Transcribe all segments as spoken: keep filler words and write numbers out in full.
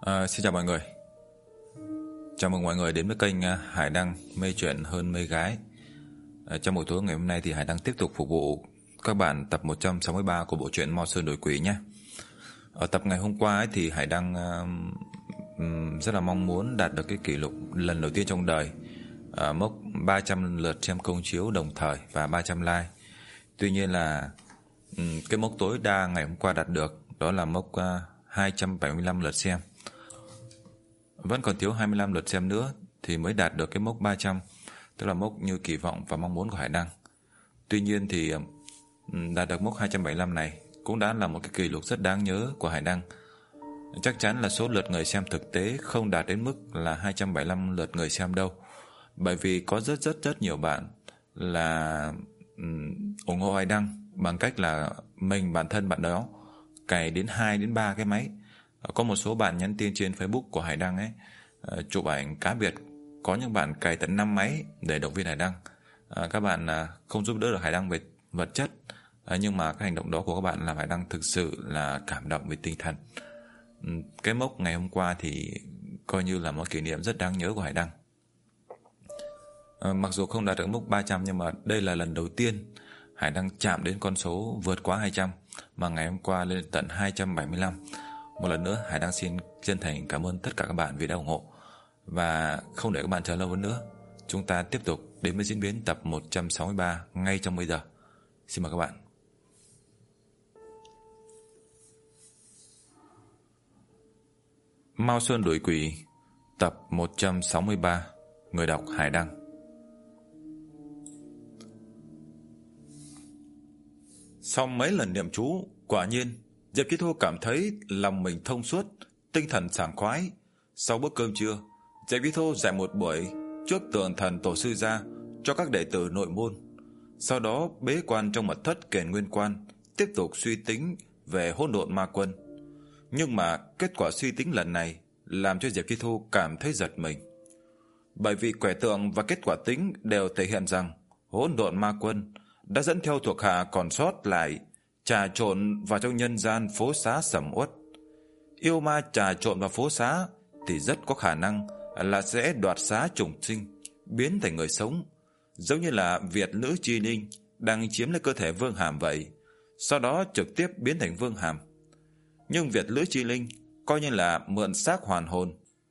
À, xin chào mọi người. Chào mừng mọi người đến với kênh uh, Hải Đăng mê chuyện hơn mê gái. À, trong buổi tối ngày hôm nay thì Hải Đăng tiếp tục phục vụ các bạn tập một trăm sáu mươi ba của bộ truyện Mao Sơn Đổi Quỷ nhé. Ở tập ngày hôm qua ấy thì Hải Đăng uh, um, rất là mong muốn đạt được cái kỷ lục lần đầu tiên trong đời, uh, mốc ba trăm lượt xem công chiếu đồng thời và ba trăm like. Tuy nhiên là um, cái mốc tối đa ngày hôm qua đạt được đó là mốc uh, hai trăm bảy mươi lăm lượt xem. Vẫn còn thiếu hai mươi lăm lượt xem nữa thì mới đạt được cái mốc ba trăm, tức là mốc như kỳ vọng và mong muốn của Hải Đăng. Tuy nhiên thì đạt được mốc hai trăm bảy mươi lăm này cũng đã là một cái kỷ lục rất đáng nhớ của Hải Đăng. Chắc chắn là số lượt người xem thực tế không đạt đến mức là hai trăm bảy mươi lăm lượt người xem đâu. Bởi vì có rất rất rất nhiều bạn là um, ủng hộ Hải Đăng bằng cách là mình bản thân bạn đó cài đến hai đến ba cái máy. Có một số bạn nhắn tin trên Facebook của Hải Đăng ấy, uh, chụp ảnh cá biệt. Có những bạn cài tận năm máy để động viên Hải Đăng. uh, Các bạn uh, không giúp đỡ được Hải Đăng về vật chất, uh, nhưng mà cái hành động đó của các bạn làm Hải Đăng thực sự là cảm động về tinh thần. um, Cái mốc ngày hôm qua thì coi như là một kỷ niệm rất đáng nhớ của Hải Đăng. uh, Mặc dù không đạt được mốc ba trăm, nhưng mà đây là lần đầu tiên Hải Đăng chạm đến con số vượt quá hai trăm, mà ngày hôm qua lên tận hai trăm bảy mươi lăm. Một lần nữa Hải Đăng xin chân thành cảm ơn tất cả các bạn vì đã ủng hộ. Và không để các bạn chờ lâu hơn nữa, chúng ta tiếp tục đến với diễn biến tập một trăm sáu mươi ba ngay trong bây giờ. Xin mời các bạn. Mao Sơn Đuổi Quỷ, tập một trăm sáu mươi ba. Người đọc Hải Đăng. Sau mấy lần niệm chú, quả nhiên Diệp Chi Thu cảm thấy lòng mình thông suốt, tinh thần sảng khoái. Sau bữa cơm trưa, Diệp Chi Thu dạy một buổi trước tượng thần tổ sư gia cho các đệ tử nội môn. Sau đó bế quan trong mật thất Kền Nguyên Quan, tiếp tục suy tính về hỗn độn ma quân. Nhưng mà kết quả suy tính lần này làm cho Diệp Chi Thu cảm thấy giật mình. Bởi vì quẻ tượng và kết quả tính đều thể hiện rằng hỗn độn ma quân đã dẫn theo thuộc hạ còn sót lại trà trộn vào trong nhân gian phố xá sầm uất. Yêu ma trà trộn vào phố xá thì rất có khả năng là sẽ đoạt xá trùng sinh, biến thành người sống, giống như là Việt Lữ Chi Ninh đang chiếm lấy cơ thể Vương Hàm vậy, sau đó trực tiếp biến thành Vương Hàm. Nhưng Việt Lữ Chi Linh coi như là mượn xác hoàn hồn.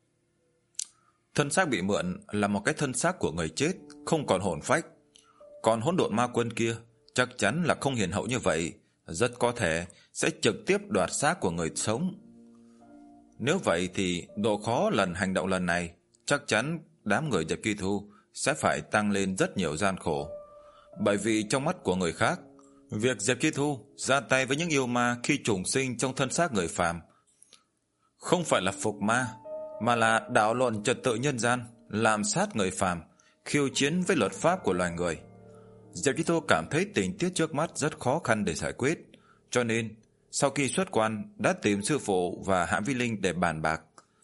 Thân xác bị mượn là một cái thân xác của người chết, không còn hồn phách. Còn hỗn độn ma quân kia chắc chắn là không hiền hậu như vậy, rất có thể sẽ trực tiếp đoạt xác của người sống. Nếu vậy thì độ khó lần hành động lần này chắc chắn đám người Diệp Chi Thu sẽ phải tăng lên rất nhiều gian khổ. Bởi vì trong mắt của người khác, việc Diệp Chi Thu ra tay với những yêu ma khi trùng sinh trong thân xác người phàm không phải là phục ma, mà là đảo lộn trật tự nhân gian, làm sát người phàm, khiêu chiến với luật pháp của loài người. Diệp Chi Thu cảm thấy tình tiết trước mắt rất khó khăn để giải quyết, cho nên sau khi xuất quan đã tìm sư phụ và Hạ Vĩ Linh để bàn bạc.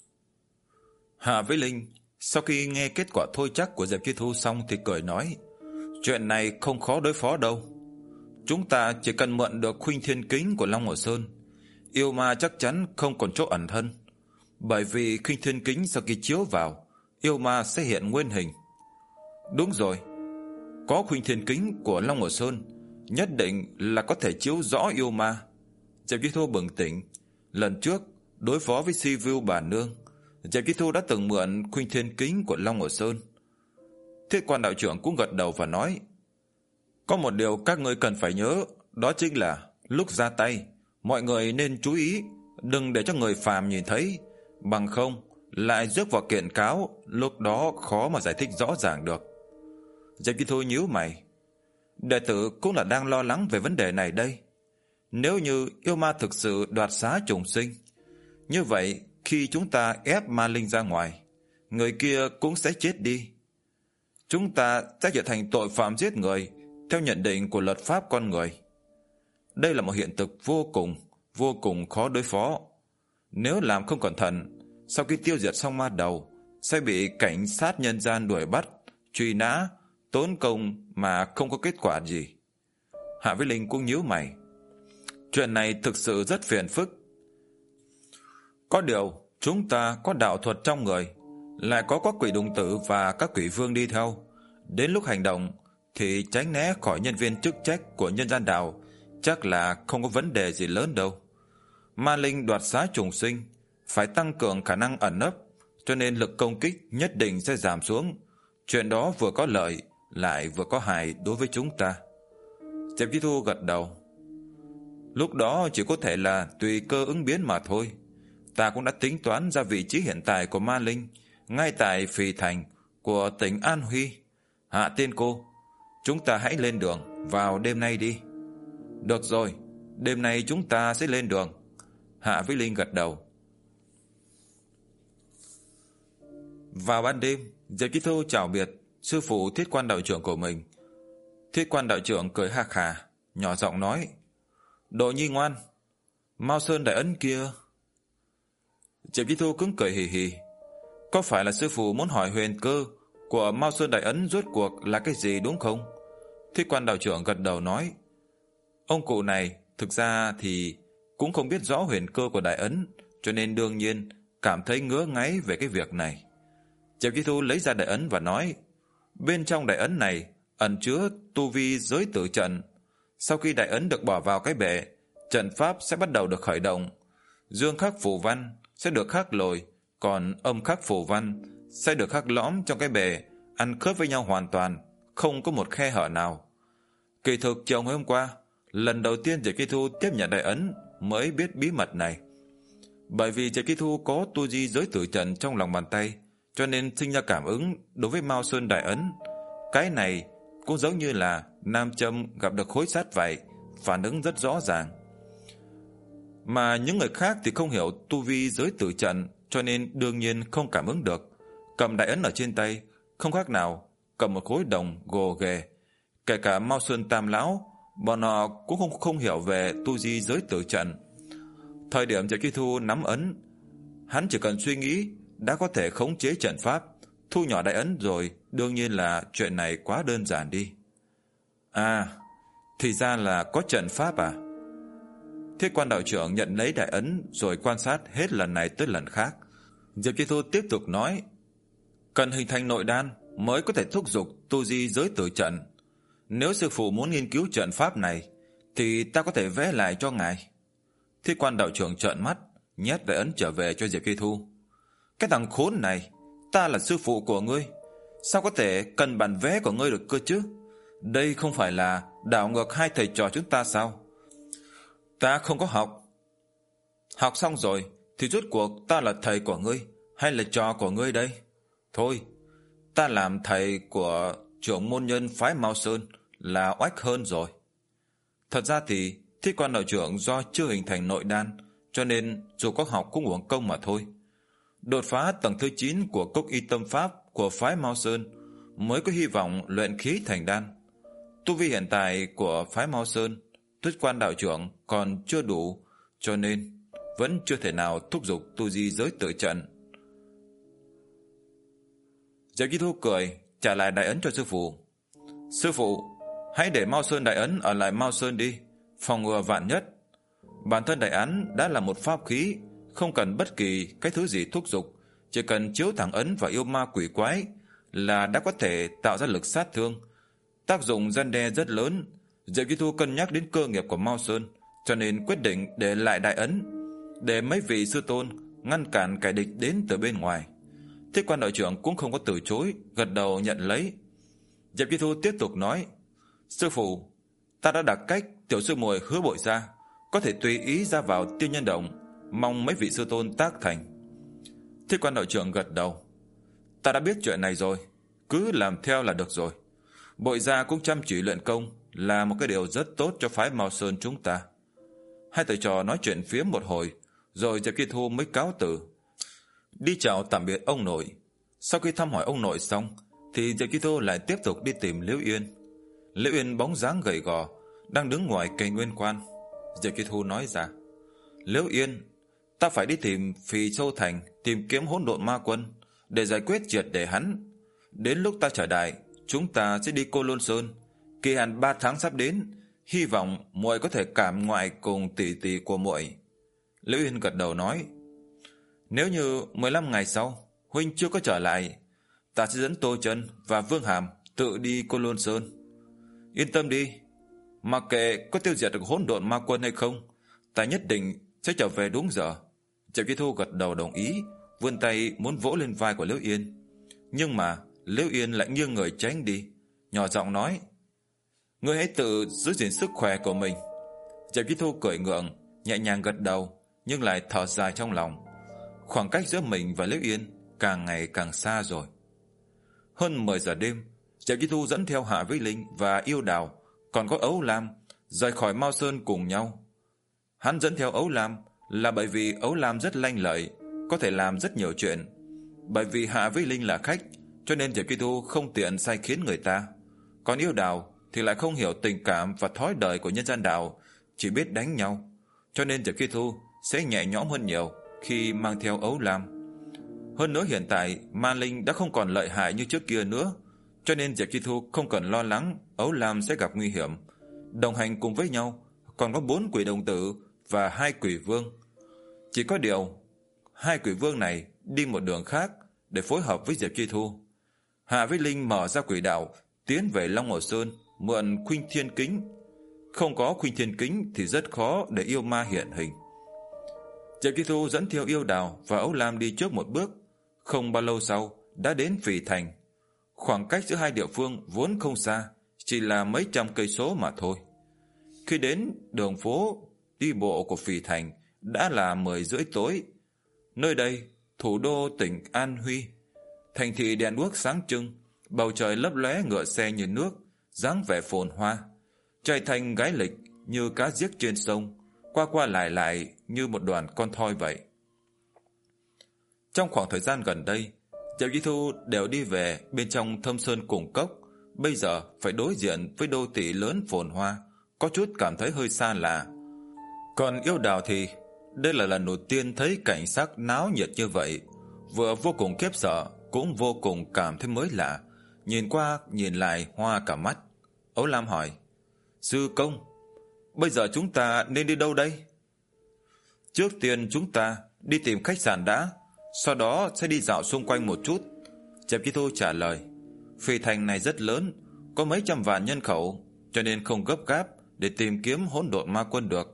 Hạ Vĩ Linh sau khi nghe kết quả thôi chắc của Diệp Chi Thu xong thì cười nói: chuyện này không khó đối phó đâu. Chúng ta chỉ cần mượn được Khuynh Thiên Kính của Long Hồ Sơn, yêu ma chắc chắn không còn chỗ ẩn thân. Bởi vì Khuynh Thiên Kính sau khi chiếu vào, yêu ma sẽ hiện nguyên hình. Đúng rồi, có Khuynh Thiên Kính của Long Hồ Sơn nhất định là có thể chiếu rõ yêu ma. Diệp Chi Thu bừng tỉnh. Lần trước đối phó với Si Vưu bà nương, Diệp Chi Thu đã từng mượn Khuynh Thiên Kính của Long Hồ Sơn. Thiết Quan đạo trưởng cũng gật đầu và nói: có một điều các ngươi cần phải nhớ, đó chính là lúc ra tay mọi người nên chú ý, đừng để cho người phàm nhìn thấy, bằng không lại rước vào kiện cáo, lúc đó khó mà giải thích rõ ràng được. Diệp Chi Thu nhíu mày. Đệ tử cũng là đang lo lắng về vấn đề này đây. Nếu như yêu ma thực sự đoạt xá trùng sinh, như vậy khi chúng ta ép ma linh ra ngoài, người kia cũng sẽ chết đi. Chúng ta sẽ trở thành tội phạm giết người theo nhận định của luật pháp con người. Đây là một hiện thực vô cùng, vô cùng khó đối phó. Nếu làm không cẩn thận, sau khi tiêu diệt xong ma đầu, sẽ bị cảnh sát nhân gian đuổi bắt, truy nã, tốn công mà không có kết quả gì. Hạ Vĩ Linh cũng nhíu mày. Chuyện này thực sự rất phiền phức. Có điều Chúng ta có đạo thuật trong người, lại có các quỷ đồng tử và các quỷ vương đi theo. Đến lúc hành động thì tránh né khỏi nhân viên chức trách của nhân gian đạo, chắc là không có vấn đề gì lớn đâu. Ma linh đoạt xá trùng sinh, phải tăng cường khả năng ẩn nấp, cho nên lực công kích nhất định sẽ giảm xuống. Chuyện đó vừa có lợi, lại vừa có hại đối với chúng ta. Diệp Chí Thu gật đầu. Lúc đó chỉ có thể là tùy cơ ứng biến mà thôi. Ta cũng đã tính toán ra vị trí hiện tại của ma linh, ngay tại Phì Thành của tỉnh An Huy. Hạ Tiên Cô, chúng ta hãy lên đường vào đêm nay đi. Được rồi, đêm nay chúng ta sẽ lên đường. Hạ Vĩ Linh gật đầu. Vào ban đêm, Diệp Chí Thu chào biệt sư phụ Thiết Quan đạo trưởng của mình. Thiết Quan đạo trưởng cười ha khà, nhỏ giọng nói: Đồ nhi ngoan, Mao Sơn đại ấn kia. Diệp Chí Thu cứng cười hì hì. Có phải là sư phụ muốn hỏi huyền cơ của Mao Sơn đại ấn rốt cuộc là cái gì đúng không? Thiết Quan đạo trưởng gật đầu nói: Ông cụ này thực ra thì cũng không biết rõ huyền cơ của đại ấn, cho nên đương nhiên cảm thấy ngứa ngáy về cái việc này. Diệp Chí Thu lấy ra đại ấn và nói: Bên trong đại ấn này ẩn chứa tu vi giới tử trận. Sau khi đại ấn được bỏ vào cái bệ, trận pháp sẽ bắt đầu được khởi động. Dương khắc phù văn sẽ được khắc lồi, còn âm khắc phù văn sẽ được khắc lõm trong cái bệ, ăn khớp với nhau hoàn toàn, không có một khe hở nào. Kỳ thực chiều ngày hôm qua, lần đầu tiên Diệp Chí Thu tiếp nhận đại ấn mới biết bí mật này. Bởi vì Diệp Chí Thu có tu di giới tử trận trong lòng bàn tay, cho nên sinh ra cảm ứng đối với Mao Sơn đại ấn. Cái này cũng giống như là nam châm gặp được khối sắt vậy, phản ứng rất rõ ràng. Mà những người khác thì không hiểu tu vi giới tử trận, cho nên đương nhiên không cảm ứng được. Cầm đại ấn ở trên tay không khác nào cầm một khối đồng gồ ghề. Kể cả Mao Sơn Tam lão, bọn họ cũng không không hiểu về tu di giới tử trận. Thời điểm Diệp Chí Thu nắm ấn, hắn chỉ cần suy nghĩ đã có thể khống chế trận pháp, thu nhỏ đại ấn rồi. Đương nhiên là chuyện này quá đơn giản đi. À, thì ra là có trận pháp à? Thiết Quan đạo trưởng nhận lấy đại ấn rồi quan sát hết lần này tới lần khác. Diệp Chí Thu tiếp tục nói: Cần hình thành nội đan mới có thể thúc giục tu di giới tử trận. Nếu sư phụ muốn nghiên cứu trận pháp này thì ta có thể vẽ lại cho ngài. Thiết Quan đạo trưởng trợn mắt, nhét đại ấn trở về cho Diệp Chí Thu. Cái thằng khốn này, ta là sư phụ của ngươi, sao có thể cần bản vẽ của ngươi được cơ chứ? Đây không phải là đảo ngược hai thầy trò chúng ta sao? Ta không có học. Học xong rồi thì rốt cuộc ta là thầy của ngươi hay là trò của ngươi đây? Thôi, ta làm thầy của trưởng môn nhân phái Mao Sơn là oách hơn rồi. Thật ra thì Thiết Quan đạo trưởng do chưa hình thành nội đan, cho nên dù có học cũng uổng công mà thôi. Đột phá tầng thứ chín của cốc y tâm pháp của phái Mao Sơn mới có hy vọng luyện khí thành đan. Tu vi hiện tại của phái Mao Sơn, Thiết Quan đạo trưởng còn chưa đủ, cho nên vẫn chưa thể nào thúc giục tu di giới tử trận. Diệp Chí Thu cười trả lại đại ấn cho sư phụ. Sư phụ, hãy để Mao Sơn đại ấn ở lại Mao Sơn đi, phòng ngừa vạn nhất. Bản thân đại ấn đã là một pháp khí, không cần bất kỳ cái thứ gì thúc giục, chỉ cần chiếu thẳng ấn vào yêu ma quỷ quái là đã có thể tạo ra lực sát thương, tác dụng răn đe rất lớn. Diệp Chí Thu cân nhắc đến cơ nghiệp của Mao Sơn, cho nên quyết định để lại đại ấn, để mấy vị sư tôn ngăn cản kẻ địch đến từ bên ngoài. Thiết Quan đạo trưởng cũng không có từ chối, gật đầu nhận lấy. Diệp Chí Thu tiếp tục nói: Sư phụ, ta đã đặt cách tiểu sư muội Hứa Bội Gia có thể tùy ý ra vào Tiên Nhân Động, mong mấy vị sư tôn tác thành. Thiết Quan đạo trưởng gật đầu. Ta đã biết chuyện này rồi, cứ làm theo là được rồi. Bội Gia cũng chăm chỉ luyện công là một cái điều rất tốt cho phái Mao Sơn chúng ta. Hai thầy trò nói chuyện phía một hồi, rồi Diệp Chí Thu mới cáo từ, đi chào tạm biệt ông nội. Sau khi thăm hỏi ông nội xong thì Diệp Chí Thu lại tiếp tục đi tìm Liễu Yên. Liễu Yên bóng dáng gầy gò đang đứng ngoài cây nguyên quan. Diệp Chí Thu nói ra: Liễu Yên, ta phải đi tìm Phì Châu Thành, tìm kiếm hỗn độn ma quân để giải quyết triệt để hắn. Đến lúc ta trở đại, chúng ta sẽ đi Cô Lôn Sơn. Kỳ hạn ba tháng sắp đến, hy vọng muội có thể cảm ngoại cùng tỷ tỷ của muội. Liễu Yên gật đầu nói: Nếu như mười lăm ngày sau huynh chưa có trở lại, ta sẽ dẫn Tô Chân và Vương Hàm tự đi Côn Lôn Sơn. Yên tâm đi, mặc kệ có tiêu diệt được hỗn độn ma quân hay không, ta nhất định sẽ trở về đúng giờ. Diệp Chi Thu gật đầu đồng ý, vươn tay muốn vỗ lên vai của Liễu Yên. Nhưng mà Liễu Yên lại nghiêng người tránh đi, nhỏ giọng nói: "Ngươi hãy tự giữ gìn sức khỏe của mình." Diệp Chi Thu cười ngượng, nhẹ nhàng gật đầu, nhưng lại thở dài trong lòng. Khoảng cách giữa mình và Liễu Yên càng ngày càng xa rồi. Hơn mười giờ đêm, Diệp Chi Thu dẫn theo Hạ Vĩ Linh và Yêu Đào, còn có Ấu Lam, rời khỏi Mao Sơn cùng nhau. Hắn dẫn theo Ấu Lam là bởi vì Ấu Lam rất lanh lợi, có thể làm rất nhiều chuyện. Bởi vì Hạ Vĩ Linh là khách, cho nên Diệp Chi Thu không tiện sai khiến người ta. Còn Yêu Đào thì lại không hiểu tình cảm và thói đời của nhân gian đạo, chỉ biết đánh nhau, cho nên Diệp Chi Thu sẽ nhẹ nhõm hơn nhiều khi mang theo Ấu Lam. Hơn nữa hiện tại ma linh đã không còn lợi hại như trước kia nữa, cho nên Diệp Chi Thu không cần lo lắng Ấu Lam sẽ gặp nguy hiểm. Đồng hành cùng với nhau còn có bốn quỷ đồng tử và hai quỷ vương. Chỉ có điều hai quỷ vương này đi một đường khác để phối hợp với Diệp Chi Thu. Hạ Vĩ Linh mở ra quỷ đạo tiến về Long Hồ Sơn mượn Khuynh Thiên Kính. Không có Khuynh Thiên Kính thì rất khó để yêu ma hiện hình. Diệp Chi Thu dẫn theo Yêu Đào và Ấu Lam đi trước một bước, không bao lâu sau đã đến Phỉ Thành. Khoảng cách giữa hai địa phương vốn không xa, chỉ là mấy trăm cây số mà thôi. Khi đến đường phố đi bộ của Phỉ Thành đã là mười rưỡi tối. Nơi đây, thủ đô tỉnh An Huy, thành thị đèn đuốc sáng trưng, bầu trời lấp lóe ngựa xe như nước, dáng vẻ phồn hoa. Trai thanh gái lịch như cá giếc trên sông, qua qua lại lại như một đoàn con thoi vậy. Trong khoảng thời gian gần đây, Diệp Chi Thu đều đi về bên trong Thâm Sơn Cùng Cốc, bây giờ phải đối diện với đô thị lớn phồn hoa, có chút cảm thấy hơi xa lạ. Còn Yêu Đào thì đây là lần đầu tiên thấy cảnh sắc náo nhiệt như vậy, vừa vô cùng khiếp sợ, cũng vô cùng cảm thấy mới lạ, nhìn qua nhìn lại hoa cả mắt. Ấu Lam hỏi: "Sư công, bây giờ chúng ta nên đi đâu đây?" "Trước tiên chúng ta đi tìm khách sạn đã, sau đó sẽ đi dạo xung quanh một chút." Diệp Chi Thu trả lời. Phỉ Thành này rất lớn, có mấy trăm vạn nhân khẩu, cho nên không gấp gáp để tìm kiếm hỗn độn ma quân được.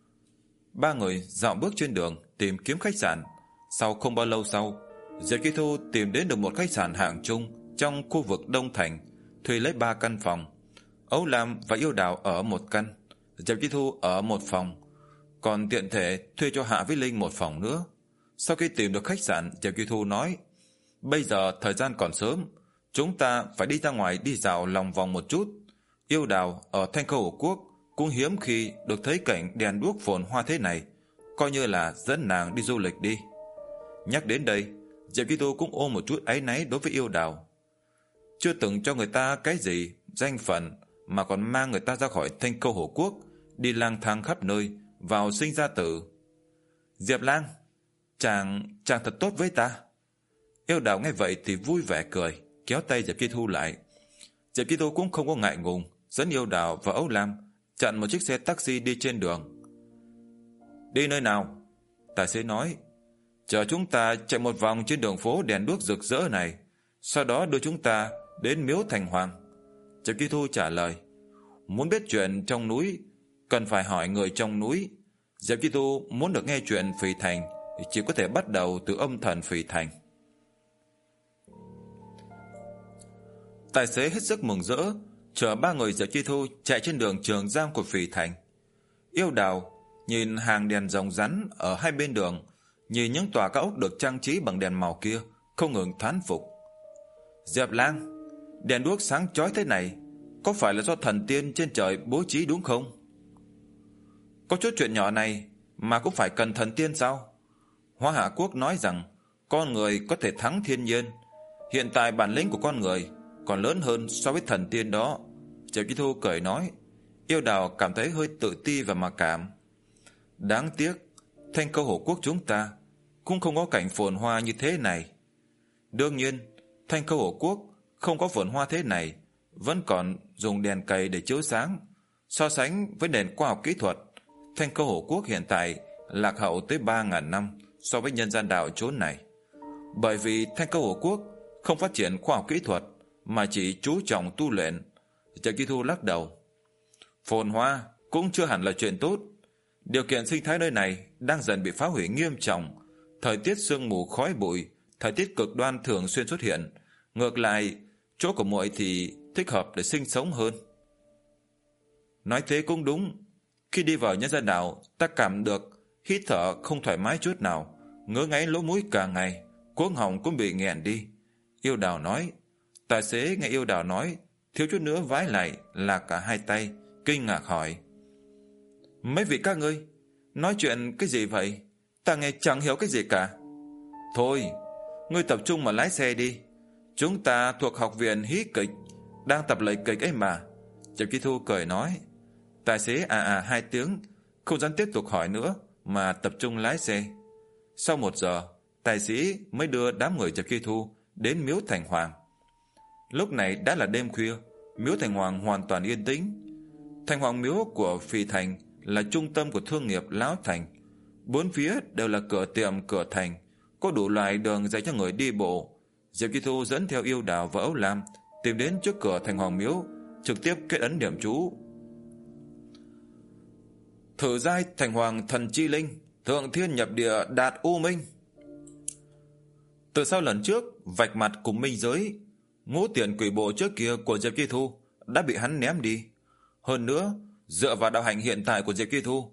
Ba người dạo bước trên đường tìm kiếm khách sạn. Sau không bao lâu sau, Diệp Chi Thu tìm đến được một khách sạn hạng trung trong khu vực Đông Thành, thuê lấy ba căn phòng. Ấu Lam và Yêu Đào ở một căn, Diệp Chi Thu ở một phòng, còn tiện thể thuê cho Hạ Vĩ Linh một phòng nữa. Sau khi tìm được khách sạn, Diệp Chi Thu nói: "Bây giờ thời gian còn sớm, chúng ta phải đi ra ngoài đi dạo lòng vòng một chút. Yêu Đào ở Thanh Khâu Hổ Quốc cũng hiếm khi được thấy cảnh đèn đuốc phồn hoa thế này, coi như là dẫn nàng đi du lịch đi." Nhắc đến đây, Diệp Chi Thu cũng ôm một chút áy náy đối với Yêu Đào. Chưa từng cho người ta cái gì danh phận mà còn mang người ta ra khỏi Thanh Khâu Hổ Quốc, đi lang thang khắp nơi, vào sinh ra tử. "Diệp Lang, chàng chàng thật tốt với ta." Yêu Đào nghe vậy thì vui vẻ cười, kéo tay Diệp Chi Thu lại. Diệp Chi Thu cũng không có ngại ngùng, dẫn Yêu Đào và Ấu Lam chặn một chiếc xe taxi đi trên đường. "Đi nơi nào?" Tài xế nói. "Chờ chúng ta chạy một vòng trên đường phố đèn đuốc rực rỡ này, sau đó đưa chúng ta đến Miếu Thành Hoàng." Diệp Chi Thu trả lời. Muốn biết chuyện trong núi, cần phải hỏi người trong núi. Diệp Chi Thu muốn được nghe chuyện Phỉ Thành thì chỉ có thể bắt đầu từ âm thần Phỉ Thành. Tài xế hết sức mừng rỡ, chở ba người Diệp Chi Thu chạy trên đường Trường Giang của Phỉ Thành. Yêu Đào nhìn hàng đèn rồng rắn ở hai bên đường, nhìn những tòa cao ốc được trang trí bằng đèn màu kia, không ngừng thán phục. "Diệp Lang, đèn đuốc sáng chói thế này, có phải là do thần tiên trên trời bố trí đúng không?" "Có chút chuyện nhỏ này mà cũng phải cần thần tiên sao? Hoa Hạ Quốc nói rằng con người có thể thắng thiên nhiên, hiện tại bản lĩnh của con người còn lớn hơn so với thần tiên đó." Diệp Chi Thu cười nói. Yêu Đào cảm thấy hơi tự ti và mặc cảm. Đáng tiếc, Thanh Khâu Hổ Quốc chúng ta cũng không có cảnh phồn hoa như thế này. Đương nhiên, Thanh Khâu Hổ Quốc không có phồn hoa thế này, vẫn còn dùng đèn cầy để chiếu sáng. So sánh với nền khoa học kỹ thuật, Thanh Khâu Hổ Quốc hiện tại lạc hậu tới ba ngàn năm so với nhân gian đạo chốn này. Bởi vì Thanh Câu Hồ Quốc không phát triển khoa học kỹ thuật mà chỉ chú trọng tu luyện. Diệp Chi Thu lắc đầu. Phồn hoa cũng chưa hẳn là chuyện tốt. Điều kiện sinh thái nơi này đang dần bị phá hủy nghiêm trọng. Thời tiết sương mù khói bụi, thời tiết cực đoan thường xuyên xuất hiện. Ngược lại, chỗ của muội thì thích hợp để sinh sống hơn. Nói thế cũng đúng. Khi đi vào nhân gian đạo, ta cảm được hít thở không thoải mái chút nào, ngứa ngáy lỗ mũi cả ngày, cuống họng cũng bị nghẹn đi. Yêu Đào nói. Tài xế nghe Yêu Đào nói, thiếu chút nữa vái lại là cả hai tay, kinh ngạc hỏi. Mấy vị các ngươi nói chuyện cái gì vậy? Ta nghe chẳng hiểu cái gì cả. Thôi, ngươi tập trung mà lái xe đi. Chúng ta thuộc học viện hí kịch, đang tập luyện kịch ấy mà. Diệp Chi Thu cười nói. Tài xế à à hai tiếng, không dám tiếp tục hỏi nữa mà tập trung lái xe. Sau một giờ, tài xế mới đưa đám người Diệp Chi Thu đến miếu Thành Hoàng. Lúc này đã là đêm khuya, miếu Thành Hoàng hoàn toàn yên tĩnh. Thành Hoàng miếu của Phì Thành là trung tâm của thương nghiệp Lão Thành. Bốn phía đều là cửa tiệm cửa thành, có đủ loại đường dành cho người đi bộ. Diệp Chi Thu dẫn theo Yêu Đào và Ấu Lam tìm đến trước cửa Thành Hoàng miếu, trực tiếp kết ấn niệm chú. Thử giai Thành Hoàng thần chi linh, thượng thiên nhập địa đạt u minh. Từ sau lần trước vạch mặt cùng minh giới, ngũ tiền quỷ bộ trước kia của Diệp Chi Thu đã bị hắn ném đi. Hơn nữa, dựa vào đạo hạnh hiện tại của Diệp Chi Thu,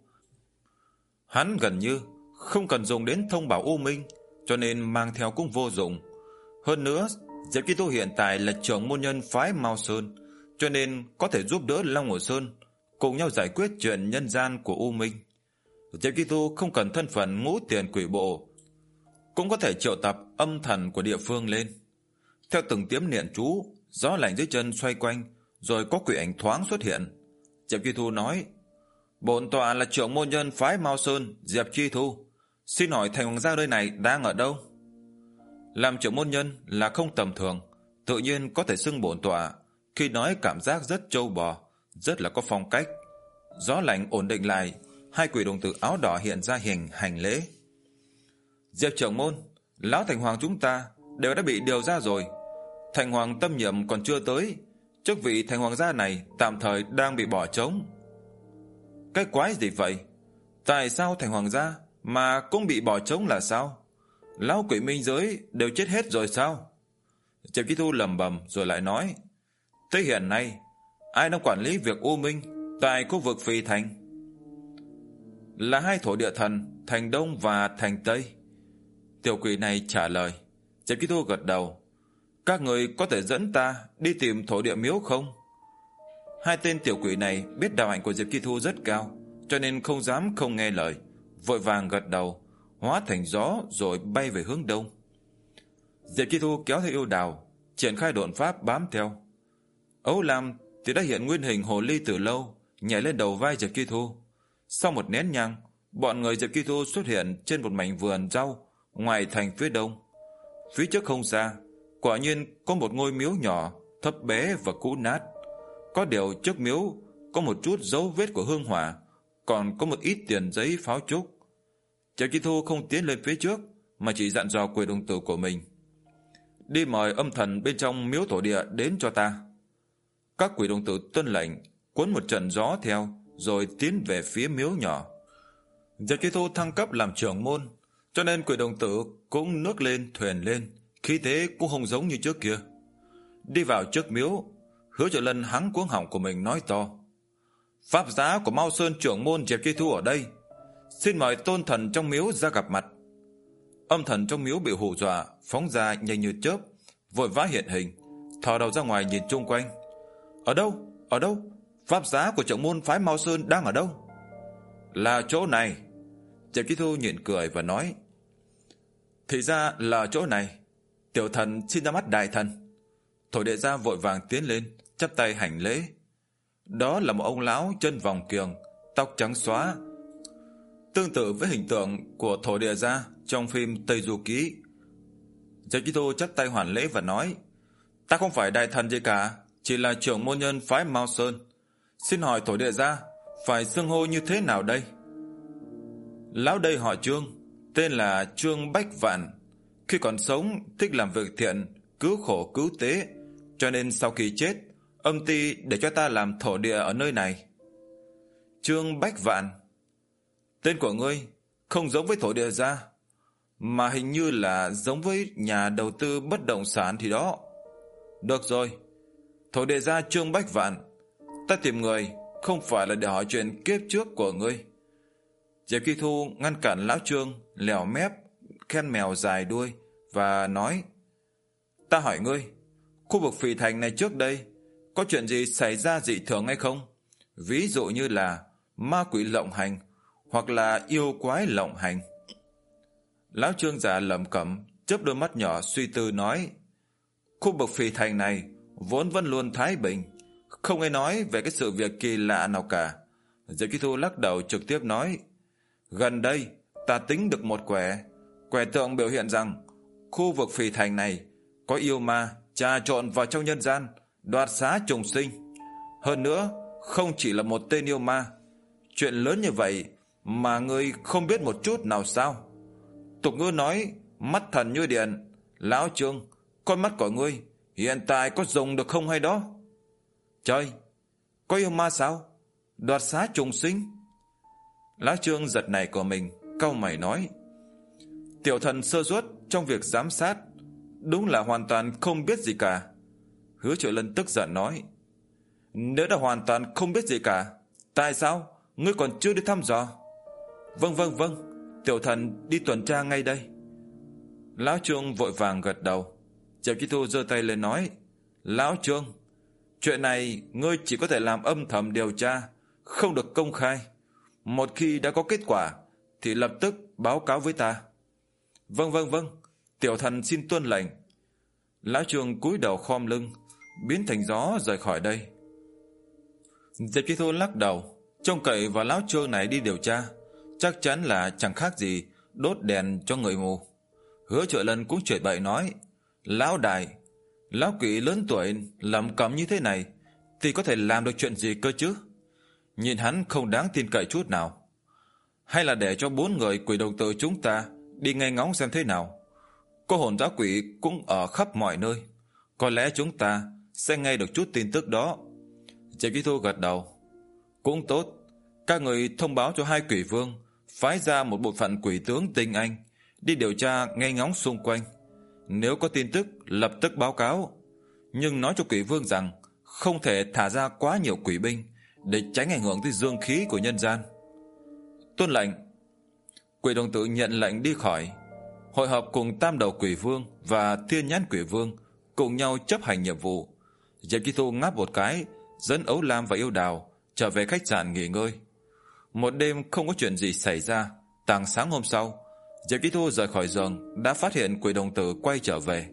hắn gần như không cần dùng đến thông bảo u minh, cho nên mang theo cũng vô dụng. Hơn nữa, Diệp Chi Thu hiện tại là trưởng môn nhân phái Mao Sơn, cho nên có thể giúp đỡ Long Hồ Sơn cùng nhau giải quyết chuyện nhân gian của u minh. Diệp Chi Thu không cần thân phận ngũ tiền quỷ bộ, cũng có thể triệu tập âm thần của địa phương lên. Theo từng tiếng niệm chú, gió lạnh dưới chân xoay quanh, rồi có quỷ ảnh thoáng xuất hiện. Diệp Chi Thu nói, bổn tọa là trưởng môn nhân phái Mao Sơn, Diệp Chi Thu. Xin hỏi Thành Hoàng gia nơi này đang ở đâu? Làm trưởng môn nhân là không tầm thường, tự nhiên có thể xưng bổn tọa. Khi nói cảm giác rất trâu bò, rất là có phong cách. Gió lạnh ổn định lại, hai quỷ đồng tử áo đỏ hiện ra hình hành lễ. Diệp trưởng môn, lão Thành Hoàng chúng ta đều đã bị điều ra rồi. Thành Hoàng tâm nhiệm còn chưa tới, chức vị Thành Hoàng gia này tạm thời đang bị bỏ trống. Cái quái gì vậy? Tại sao Thành Hoàng gia mà cũng bị bỏ trống là sao? Lão quỷ minh giới đều chết hết rồi sao? Diệp Chi Thu lẩm bẩm rồi lại nói, tới hiện nay ai đang quản lý việc u minh tại khu vực Phì Thành? Là hai thổ địa thần, Thành Đông và Thành Tây. Tiểu quỷ này trả lời. Diệp Chi Thu gật đầu. Các người có thể dẫn ta đi tìm thổ địa miếu không? Hai tên tiểu quỷ này biết đạo hạnh của Diệp Chi Thu rất cao, cho nên không dám không nghe lời, vội vàng gật đầu, hóa thành gió rồi bay về hướng đông. Diệp Chi Thu kéo theo Yêu Đào, triển khai độn pháp bám theo. Ấu Lam thì đã hiện nguyên hình hồ ly từ lâu, nhảy lên đầu vai Diệp Chi Thu. Sau một nén nhang, bọn người Diệp Chi Thu xuất hiện trên một mảnh vườn rau ngoài thành phía đông. Phía trước không xa, quả nhiên có một ngôi miếu nhỏ, thấp bé và cũ nát. Có điều trước miếu có một chút dấu vết của hương hỏa, còn có một ít tiền giấy pháo trúc. Diệp Chi Thu không tiến lên phía trước, mà chỉ dặn dò quỷ đồng tử của mình, đi mời âm thần bên trong miếu thổ địa đến cho ta. Các quỷ đồng tử tuân lệnh, cuốn một trận gió theo, rồi tiến về phía miếu nhỏ. Diệp Chi Thu thăng cấp làm trưởng môn, cho nên quỷ đồng tử cũng nước lên thuyền lên, khí thế cũng không giống như trước kia. Đi vào trước miếu, Hứa Trợ Lân hắng cuống họng của mình nói to, pháp giá của Mao Sơn trưởng môn Diệp Chi Thu ở đây, xin mời tôn thần trong miếu ra gặp mặt. Âm thần trong miếu bị hù dọa, phóng ra nhanh như chớp, vội vã hiện hình, thò đầu ra ngoài nhìn chung quanh. Ở đâu? Ở đâu? Pháp giá của trưởng môn phái Mao Sơn đang ở đâu? Là chỗ này. Diệp Chi Thu nhịn cười và nói, thì ra là chỗ này. Tiểu thần xin ra mắt đại thần. Thổ địa gia vội vàng tiến lên, chắp tay hành lễ. Đó là một ông lão chân vòng kiềng, tóc trắng xóa, tương tự với hình tượng của thổ địa gia trong phim Tây Du Ký. Diệp Chi Thu chắp tay hoàn lễ và nói, ta không phải đại thần gì cả, chỉ là trưởng môn nhân phái Mao Sơn. Xin hỏi thổ địa gia phải xưng hô như thế nào đây? Lão đây họ Trương, tên là Trương Bách Vạn. Khi còn sống thích làm việc thiện, cứu khổ cứu tế, cho nên sau khi chết, âm ty để cho ta làm thổ địa ở nơi này. Trương Bách Vạn, tên của ngươi không giống với thổ địa gia, mà hình như là giống với nhà đầu tư bất động sản thì đó. Được rồi, thổ địa gia Trương Bách Vạn, ta tìm người không phải là để hỏi chuyện kiếp trước của ngươi. Diệp Kỳ Thu ngăn cản lão Trương lèo mép khen mèo dài đuôi và nói: Ta hỏi ngươi, khu vực Phỉ Thành này trước đây có chuyện gì xảy ra dị thường hay không? Ví dụ như là ma quỷ lộng hành hoặc là yêu quái lộng hành. Lão Trương già lẩm cẩm chớp đôi mắt nhỏ suy tư nói: Khu vực Phỉ Thành này vốn vẫn luôn thái bình, không ai nói về cái sự việc kỳ lạ nào cả. Diệp Kỳ Thu lắc đầu trực tiếp nói: Gần đây ta tính được một quẻ Quẻ tượng biểu hiện rằng khu vực Phỉ Thành này có yêu ma trà trộn vào trong nhân gian, đoạt xá trùng sinh. Hơn nữa, không chỉ là một tên yêu ma. Chuyện lớn như vậy mà ngươi không biết một chút nào sao? Tục ngữ nói mắt thần như điện. Lão Trương, con mắt của ngươi hiện tại có dùng được không hay đó? Trời, có yêu ma sao? Đoạt xá trùng sinh? Lão Trương giật nảy của mình, cau mày nói: Tiểu thần sơ suất trong việc giám sát, đúng là hoàn toàn không biết gì cả. Hứa Triệu Lân tức giận nói: Nếu đã hoàn toàn không biết gì cả, tại sao ngươi còn chưa đi thăm dò? Vâng vâng vâng, tiểu thần đi tuần tra ngay đây. Lão Trương vội vàng gật đầu. Diệp Kỳ Thu giơ tay lên nói: Lão Trương, chuyện này ngươi chỉ có thể làm âm thầm điều tra, không được công khai. Một khi đã có kết quả thì lập tức báo cáo với ta. Vâng vâng vâng, tiểu thần xin tuân lệnh. Lão Trương cúi đầu khom lưng, biến thành gió rời khỏi đây. Diệp Kỳ Thu lắc đầu, trông cậy vào lão Trương này đi điều tra, chắc chắn là chẳng khác gì đốt đèn cho người mù. Hứa Triệu Lân cũng chửi bậy nói: Lão đại, lão quỷ lớn tuổi lẩm cẩm như thế này thì có thể làm được chuyện gì cơ chứ? Nhìn hắn không đáng tin cậy chút nào. Hay là để cho bốn người quỷ đồng tử chúng ta đi nghe ngóng xem thế nào. Cô hồn dã quỷ cũng ở khắp mọi nơi, có lẽ chúng ta sẽ nghe được chút tin tức đó. Diệp Kỳ Thu gật đầu. Cũng tốt, các người thông báo cho hai quỷ vương phái ra một bộ phận quỷ tướng tinh anh đi điều tra nghe ngóng xung quanh. Nếu có tin tức lập tức báo cáo, nhưng nói cho quỷ vương rằng không thể thả ra quá nhiều quỷ binh để tránh ảnh hưởng tới dương khí của nhân gian. Tuân lệnh. Quỷ đồng tử nhận lệnh đi khỏi, hội hợp cùng Tam Đầu Quỷ Vương và Thiên Nhãn Quỷ Vương cùng nhau chấp hành nhiệm vụ. Diệp Kỳ Thu ngáp một cái, dẫn Ấu Lam và Yêu Đào trở về khách sạn nghỉ ngơi. Một đêm không có chuyện gì xảy ra. Tàng sáng hôm sau, Diệp Kỳ Thu rời khỏi giường đã phát hiện quỷ đồng tử quay trở về.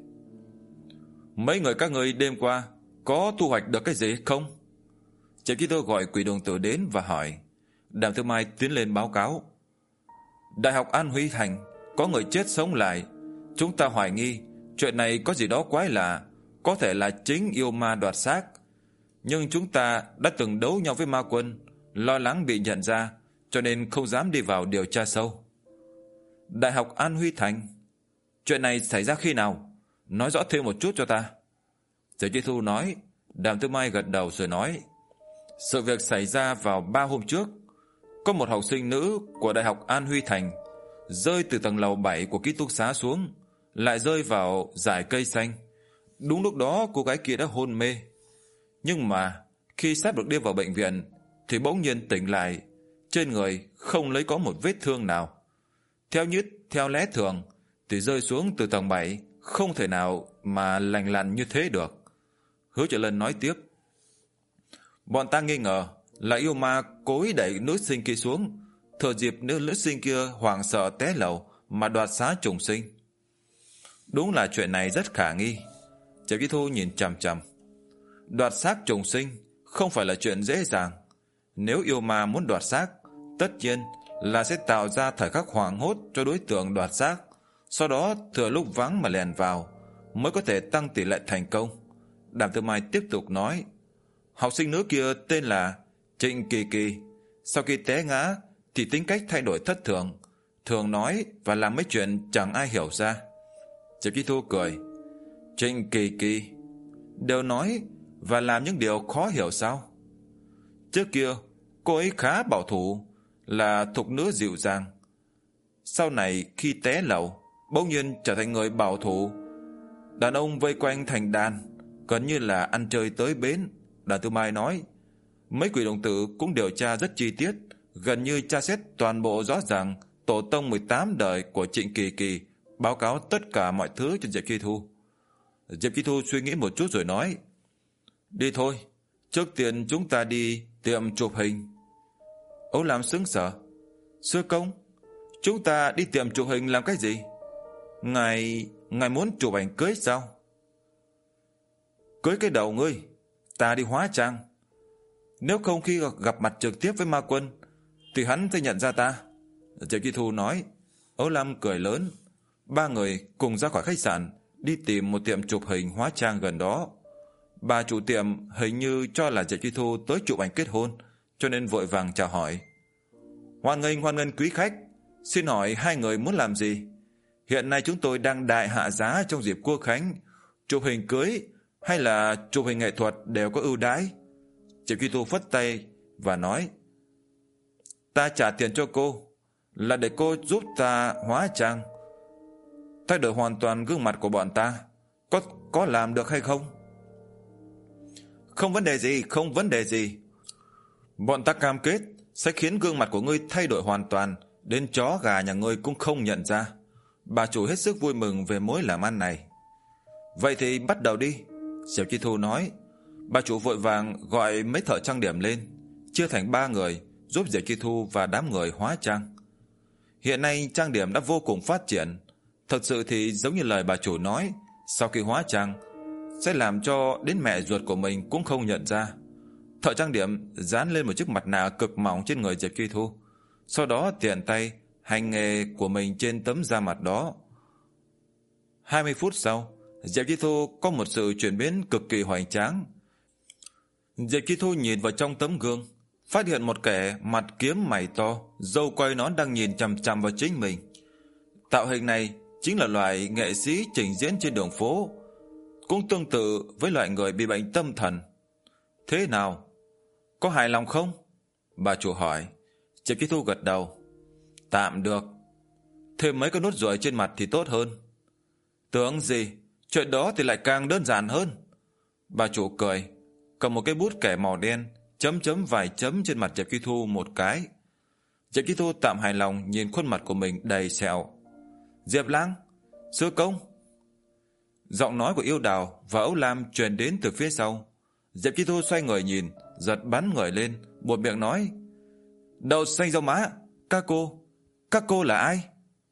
Mấy người các ngươi đêm qua có thu hoạch được cái gì không? Diệp Kỳ Thu gọi quỷ đồng tử đến và hỏi. Đàm Tư Mai tiến lên báo cáo: Đại học An Huy Thành có người chết sống lại. Chúng ta hoài nghi chuyện này có gì đó quái lạ, có thể là chính yêu ma đoạt xác. Nhưng chúng ta đã từng đấu nhau với ma quân, lo lắng bị nhận ra, cho nên không dám đi vào điều tra sâu. Đại học An Huy Thành, chuyện này xảy ra khi nào? Nói rõ thêm một chút cho ta. Diệp Chi Thu nói. Đàm Tư Mai gật đầu rồi nói: Sự việc xảy ra vào ba hôm trước. Có một học sinh nữ của Đại học An Huy Thành rơi từ tầng lầu bảy của ký túc xá xuống, lại rơi vào dải cây xanh. Đúng lúc đó cô gái kia đã hôn mê. Nhưng mà khi sắp được đưa vào bệnh viện thì bỗng nhiên tỉnh lại, trên người không lấy có một vết thương nào. Theo như theo lẽ thường thì rơi xuống từ tầng bảy không thể nào mà lành lặn như thế được. Hứa Trợ Lân nói tiếp: Bọn ta nghi ngờ là yêu ma cố ý đẩy nữ sinh kia xuống, thừa dịp nữ nữ sinh kia hoảng sợ té lầu mà đoạt xá trùng sinh. Đúng là chuyện này rất khả nghi. Diệp Chi Thu nhìn chằm chằm. Đoạt xác trùng sinh không phải là chuyện dễ dàng. Nếu yêu ma muốn đoạt xác, tất nhiên là sẽ tạo ra thời khắc hoảng hốt cho đối tượng đoạt xác, sau đó thừa lúc vắng mà lèn vào, mới có thể tăng tỷ lệ thành công. Đàm Tư Mai tiếp tục nói: Học sinh nữ kia tên là Trịnh Kỳ Kỳ. Sau khi té ngã thì tính cách thay đổi thất thường, thường nói và làm mấy chuyện chẳng ai hiểu ra. Diệp Chi Thu cười. Trịnh Kỳ Kỳ đều nói và làm những điều khó hiểu sao? Trước kia cô ấy khá bảo thủ, là thục nữ dịu dàng. Sau này khi té lầu, bỗng nhiên trở thành người bảo thủ. Đàn ông vây quanh thành đàn, gần như là ăn chơi tới bến. Đàn Tư Mai nói, mấy quỷ đồng tử cũng điều tra rất chi tiết, gần như tra xét toàn bộ rõ ràng tổ tông mười tám đời của Trịnh Kỳ Kỳ, báo cáo tất cả mọi thứ cho Diệp Chi Thu. Diệp Chi Thu suy nghĩ một chút rồi nói, đi thôi, trước tiên chúng ta đi tiệm chụp hình. Âu Lam sững sờ. Sư công, chúng ta đi tiệm chụp hình làm cái gì? Ngài, ngài muốn chụp ảnh cưới sao? Cưới cái đầu ngươi, ta đi hóa trang. Nếu không khi gặp mặt trực tiếp với ma quân thì hắn sẽ nhận ra ta. Diệp Chi Thu nói. Âu Lam cười lớn. Ba người cùng ra khỏi khách sạn, đi tìm một tiệm chụp hình hóa trang gần đó. Bà chủ tiệm hình như cho là Diệp Chi Thu tới chụp ảnh kết hôn, cho nên vội vàng chào hỏi. Hoan nghênh hoan nghênh quý khách, xin hỏi hai người muốn làm gì? Hiện nay chúng tôi đang đại hạ giá trong dịp Quốc khánh, chụp hình cưới hay là chụp hình nghệ thuật đều có ưu đãi. Diệp Chi Thu phất tay và nói, ta trả tiền cho cô là để cô giúp ta hóa trang, thay đổi hoàn toàn gương mặt của bọn ta. Có, có làm được hay không? Không vấn đề gì, không vấn đề gì. Bọn ta cam kết sẽ khiến gương mặt của ngươi thay đổi hoàn toàn, đến chó gà nhà ngươi cũng không nhận ra. Bà chủ hết sức vui mừng về mối làm ăn này. Vậy thì bắt đầu đi, Diệp Chi Thu nói. Bà chủ vội vàng gọi mấy thợ trang điểm lên, chia thành ba người giúp Diệp Chi Thu và đám người hóa trang. Hiện nay trang điểm đã vô cùng phát triển. Thật sự thì giống như lời bà chủ nói, sau khi hóa trang sẽ làm cho đến mẹ ruột của mình cũng không nhận ra. Thợ trang điểm dán lên một chiếc mặt nạ cực mỏng trên người Diệp Chi Thu, sau đó tiện tay hành nghề của mình trên tấm da mặt đó. Hai mươi phút sau, Diệp Chi Thu có một sự chuyển biến cực kỳ hoành tráng. Diệp Chi Thu nhìn vào trong tấm gương, phát hiện một kẻ mặt kiếm mày to, râu quay nón đang nhìn chằm chằm vào chính mình. Tạo hình này chính là loại nghệ sĩ trình diễn trên đường phố, cũng tương tự với loại người bị bệnh tâm thần. Thế nào? Có hài lòng không? Bà chủ hỏi. Diệp Chi Thu gật đầu. Tạm được. Thêm mấy cái nốt ruồi trên mặt thì tốt hơn. Tưởng gì, chuyện đó thì lại càng đơn giản hơn. Bà chủ cười, cầm một cái bút kẻ màu đen, chấm chấm vài chấm trên mặt Diệp Chi Thu một cái. Diệp Chi Thu tạm hài lòng nhìn khuôn mặt của mình đầy sẹo. Diệp Lang, sư công. Giọng nói của Yêu Đào và Âu Lam truyền đến từ phía sau. Diệp Chi Thu xoay người nhìn, giật bắn người lên, buột miệng nói, đậu xanh rau má, các cô, các cô là ai?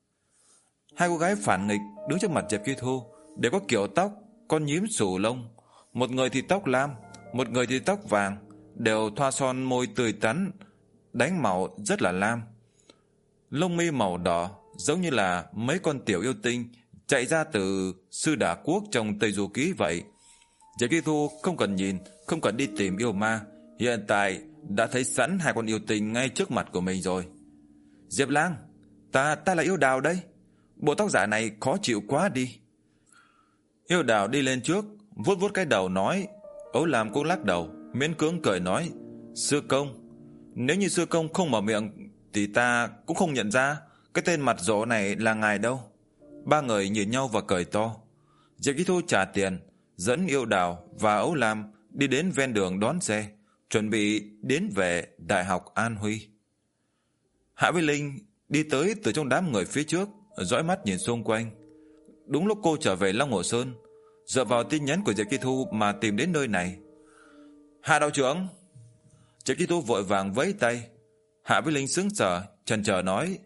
Hai cô gái phản nghịch đứng trước mặt Diệp Chi Thu đều có kiểu tóc con nhím xù lông, một người thì tóc lam, một người thì tóc vàng, đều thoa son môi tươi tắn, đánh màu rất là lam. Lông mi màu đỏ giống như là mấy con tiểu yêu tinh chạy ra từ Sư Đả Quốc trong Tây Du Ký vậy. Diệp Chi Thu không cần nhìn, không cần đi tìm yêu ma, hiện tại đã thấy sẵn hai con yêu tinh ngay trước mặt của mình rồi. Diệp Lang, ta ta là Yêu Đào đây. Bộ tóc giả này khó chịu quá đi. Yêu Đào đi lên trước, vuốt vuốt cái đầu nói. Ấu Lam cũng lắc đầu, miễn cưỡng cười nói, sư công, nếu như sư công không mở miệng thì ta cũng không nhận ra cái tên mặt rỗ này là ngài đâu. Ba người nhìn nhau và cười to. Diệp Chi Thu trả tiền, dẫn Yêu Đào và Ấu Lam đi đến ven đường đón xe, chuẩn bị đến về Đại học An Huy. Hạ Vĩ Linh đi tới từ trong đám người phía trước, dõi mắt nhìn xung quanh. Đúng lúc cô trở về Long Hồ Sơn, dựa vào tin nhắn của Diệp Chi Thu mà tìm đến nơi này. Hạ đạo trưởng. Diệp Chi Thu vội vàng vẫy tay. Hạ Vĩ Linh sững sờ, chần chờ nói,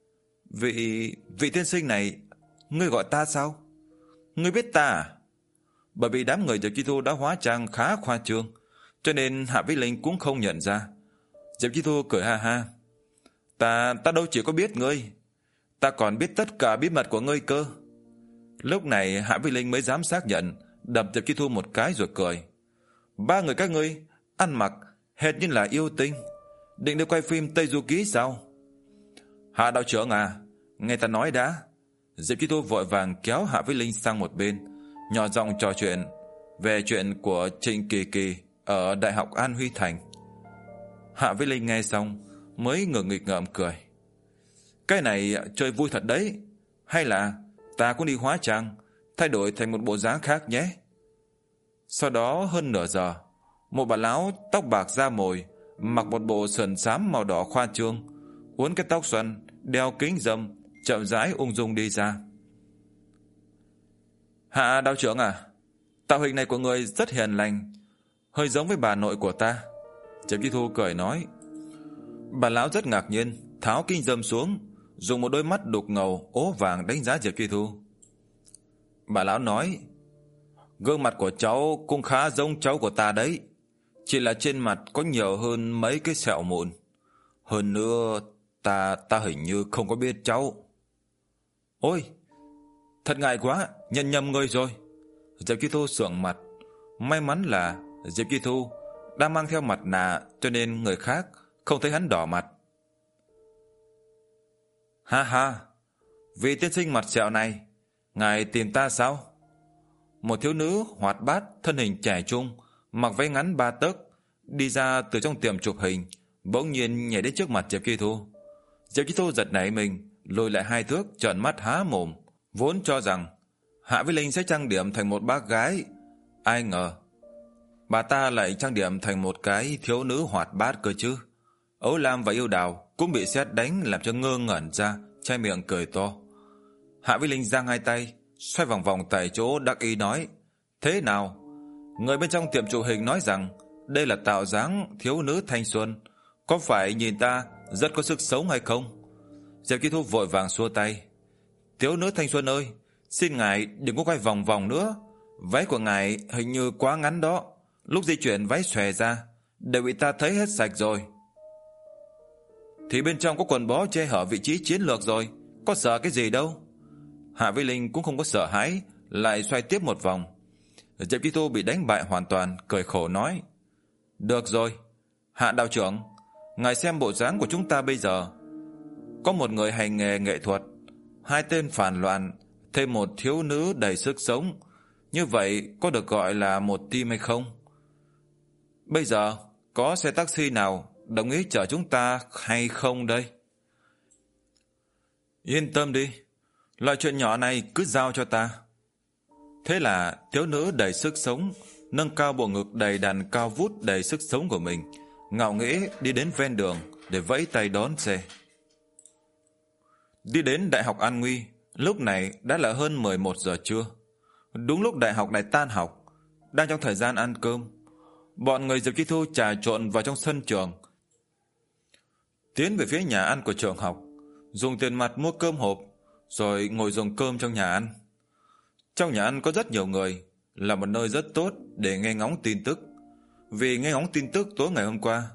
vị vị tiên sinh này, ngươi gọi ta sao? Ngươi biết ta à? Bởi vì đám người Diệp Chi Thu đã hóa trang khá khoa trương, cho nên Hạ Vĩ Linh cũng không nhận ra. Diệp Chi Thu cười ha ha. Ta ta đâu chỉ có biết ngươi, ta còn biết tất cả bí mật của ngươi cơ. Lúc này Hạ Vĩ Linh mới dám xác nhận, đập Diệp Chi Thu một cái rồi cười. Ba người các ngươi ăn mặc hệt như là yêu tinh, định đi quay phim Tây Du Ký sao? Hạ đạo trưởng à, nghe ta nói đã. Diệp Chi Thu vội vàng kéo Hạ Vĩ Linh sang một bên, nhỏ giọng trò chuyện về chuyện của Trịnh Kỳ Kỳ ở Đại học An Huy Thành. Hạ Vĩ Linh nghe xong mới ngừng nghịch ngợm cười. Cái này chơi vui thật đấy. Hay là ta cũng đi hóa trang, thay đổi thành một bộ dáng khác nhé. Sau đó hơn nửa giờ, một bà lão tóc bạc da mồi, mặc một bộ sườn xám màu đỏ khoa trương, uốn cái tóc xoăn, đeo kính râm, chậm rãi ung dung đi ra. Hạ đạo trưởng à, tạo hình này của người rất hiền lành, hơi giống với bà nội của ta. Diệp Chi Thu cười nói. Bà lão rất ngạc nhiên, tháo kính râm xuống, dùng một đôi mắt đục ngầu ố vàng đánh giá Diệp Chi Thu. Bà lão nói, gương mặt của cháu cũng khá giống cháu của ta đấy, chỉ là trên mặt có nhiều hơn mấy cái sẹo mụn. Hơn nữa ta ta hình như không có biết cháu. Ôi, thật ngại quá, nhận nhầm người rồi. Diệp Chi Thu sượng mặt. May mắn là Diệp Chi Thu đang mang theo mặt nạ, cho nên người khác không thấy hắn đỏ mặt. Ha ha, vị tiên sinh mặt sẹo này, ngài tìm ta sao? Một thiếu nữ hoạt bát, thân hình trẻ trung, mặc váy ngắn ba tấc, đi ra từ trong tiệm chụp hình, bỗng nhiên nhảy đến trước mặt Diệp Chi Thu. Diệp Chi Thu giật nảy mình, lùi lại hai thước, trợn mắt há mồm, vốn cho rằng Hạ Vĩ Linh sẽ trang điểm thành một bác gái, ai ngờ bà ta lại trang điểm thành một cái thiếu nữ hoạt bát cơ chứ. Ấu Lam và Yêu Đào cũng bị sét đánh làm cho ngơ ngẩn ra, che miệng cười to. Hạ Vĩ Linh giang hai tay, xoay vòng vòng tại chỗ đắc ý nói, thế nào? Người bên trong tiệm chụp hình nói rằng đây là tạo dáng thiếu nữ thanh xuân, có phải nhìn ta rất có sức sống hay không? Diệp Chi Thu vội vàng xua tay. Thiếu nữ thanh xuân ơi, xin ngài đừng có quay vòng vòng nữa, váy của ngài hình như quá ngắn đó, lúc di chuyển váy xòe ra đều bị ta thấy hết sạch rồi. Thì bên trong có quần bó che hở vị trí chiến lược rồi, có sợ cái gì đâu. Hạ Vĩ Linh cũng không có sợ hãi, lại xoay tiếp một vòng. Diệp Chi Thu bị đánh bại hoàn toàn, cười khổ nói, được rồi, Hạ đạo trưởng, ngài xem bộ dáng của chúng ta bây giờ. Có một người hành nghề nghệ thuật, hai tên phản loạn, thêm một thiếu nữ đầy sức sống, như vậy có được gọi là một team hay không? Bây giờ có xe taxi nào đồng ý chở chúng ta hay không đây? Yên tâm đi, loại chuyện nhỏ này cứ giao cho ta. Thế là thiếu nữ đầy sức sống nâng cao bộ ngực đầy đặn cao vút đầy sức sống của mình, ngạo nghễ đi đến ven đường để vẫy tay đón xe. Đi đến Đại học An Nguy, lúc này đã là hơn mười một giờ trưa. Đúng lúc đại học này tan học, đang trong thời gian ăn cơm, bọn người Diệp Chi Thu trà trộn vào trong sân trường, tiến về phía nhà ăn của trường học, dùng tiền mặt mua cơm hộp, rồi ngồi dùng cơm trong nhà ăn. Trong nhà ăn có rất nhiều người, là một nơi rất tốt để nghe ngóng tin tức. Vì nghe ngóng tin tức tối ngày hôm qua,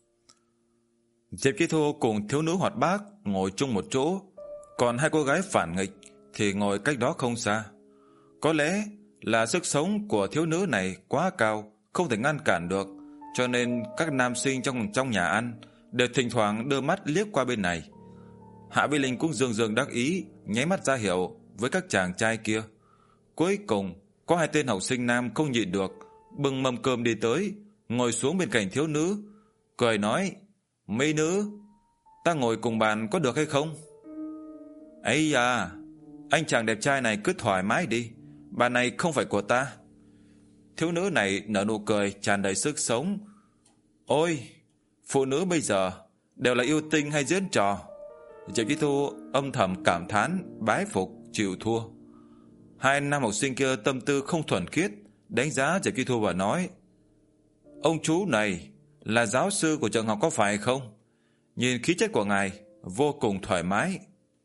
Diệp Chi Thu cùng thiếu nữ hoạt bát ngồi chung một chỗ, còn hai cô gái phản nghịch thì ngồi cách đó không xa. Có lẽ là sức sống của thiếu nữ này quá cao, không thể ngăn cản được, cho nên các nam sinh trong trong nhà ăn đều thỉnh thoảng đưa mắt liếc qua bên này. Hạ Vĩ Linh cũng dương dương đắc ý, nháy mắt ra hiệu với các chàng trai kia. Cuối cùng có hai tên học sinh nam không nhịn được, bưng mâm cơm đi tới, ngồi xuống bên cạnh thiếu nữ, cười nói, mỹ nữ, ta ngồi cùng bàn có được hay không? Ấy da, anh chàng đẹp trai này cứ thoải mái đi, bàn này không phải của ta. Thiếu nữ này nở nụ cười tràn đầy sức sống. Ôi, phụ nữ bây giờ đều là yêu tinh hay diễn trò? Diệp Chi Thu âm thầm cảm thán, bái phục, chịu thua. Hai nam học sinh kia tâm tư không thuần khiết, đánh giá Diệp Chi Thu và nói, ông chú này là giáo sư của trường học có phải không? Nhìn khí chất của ngài vô cùng thoải mái.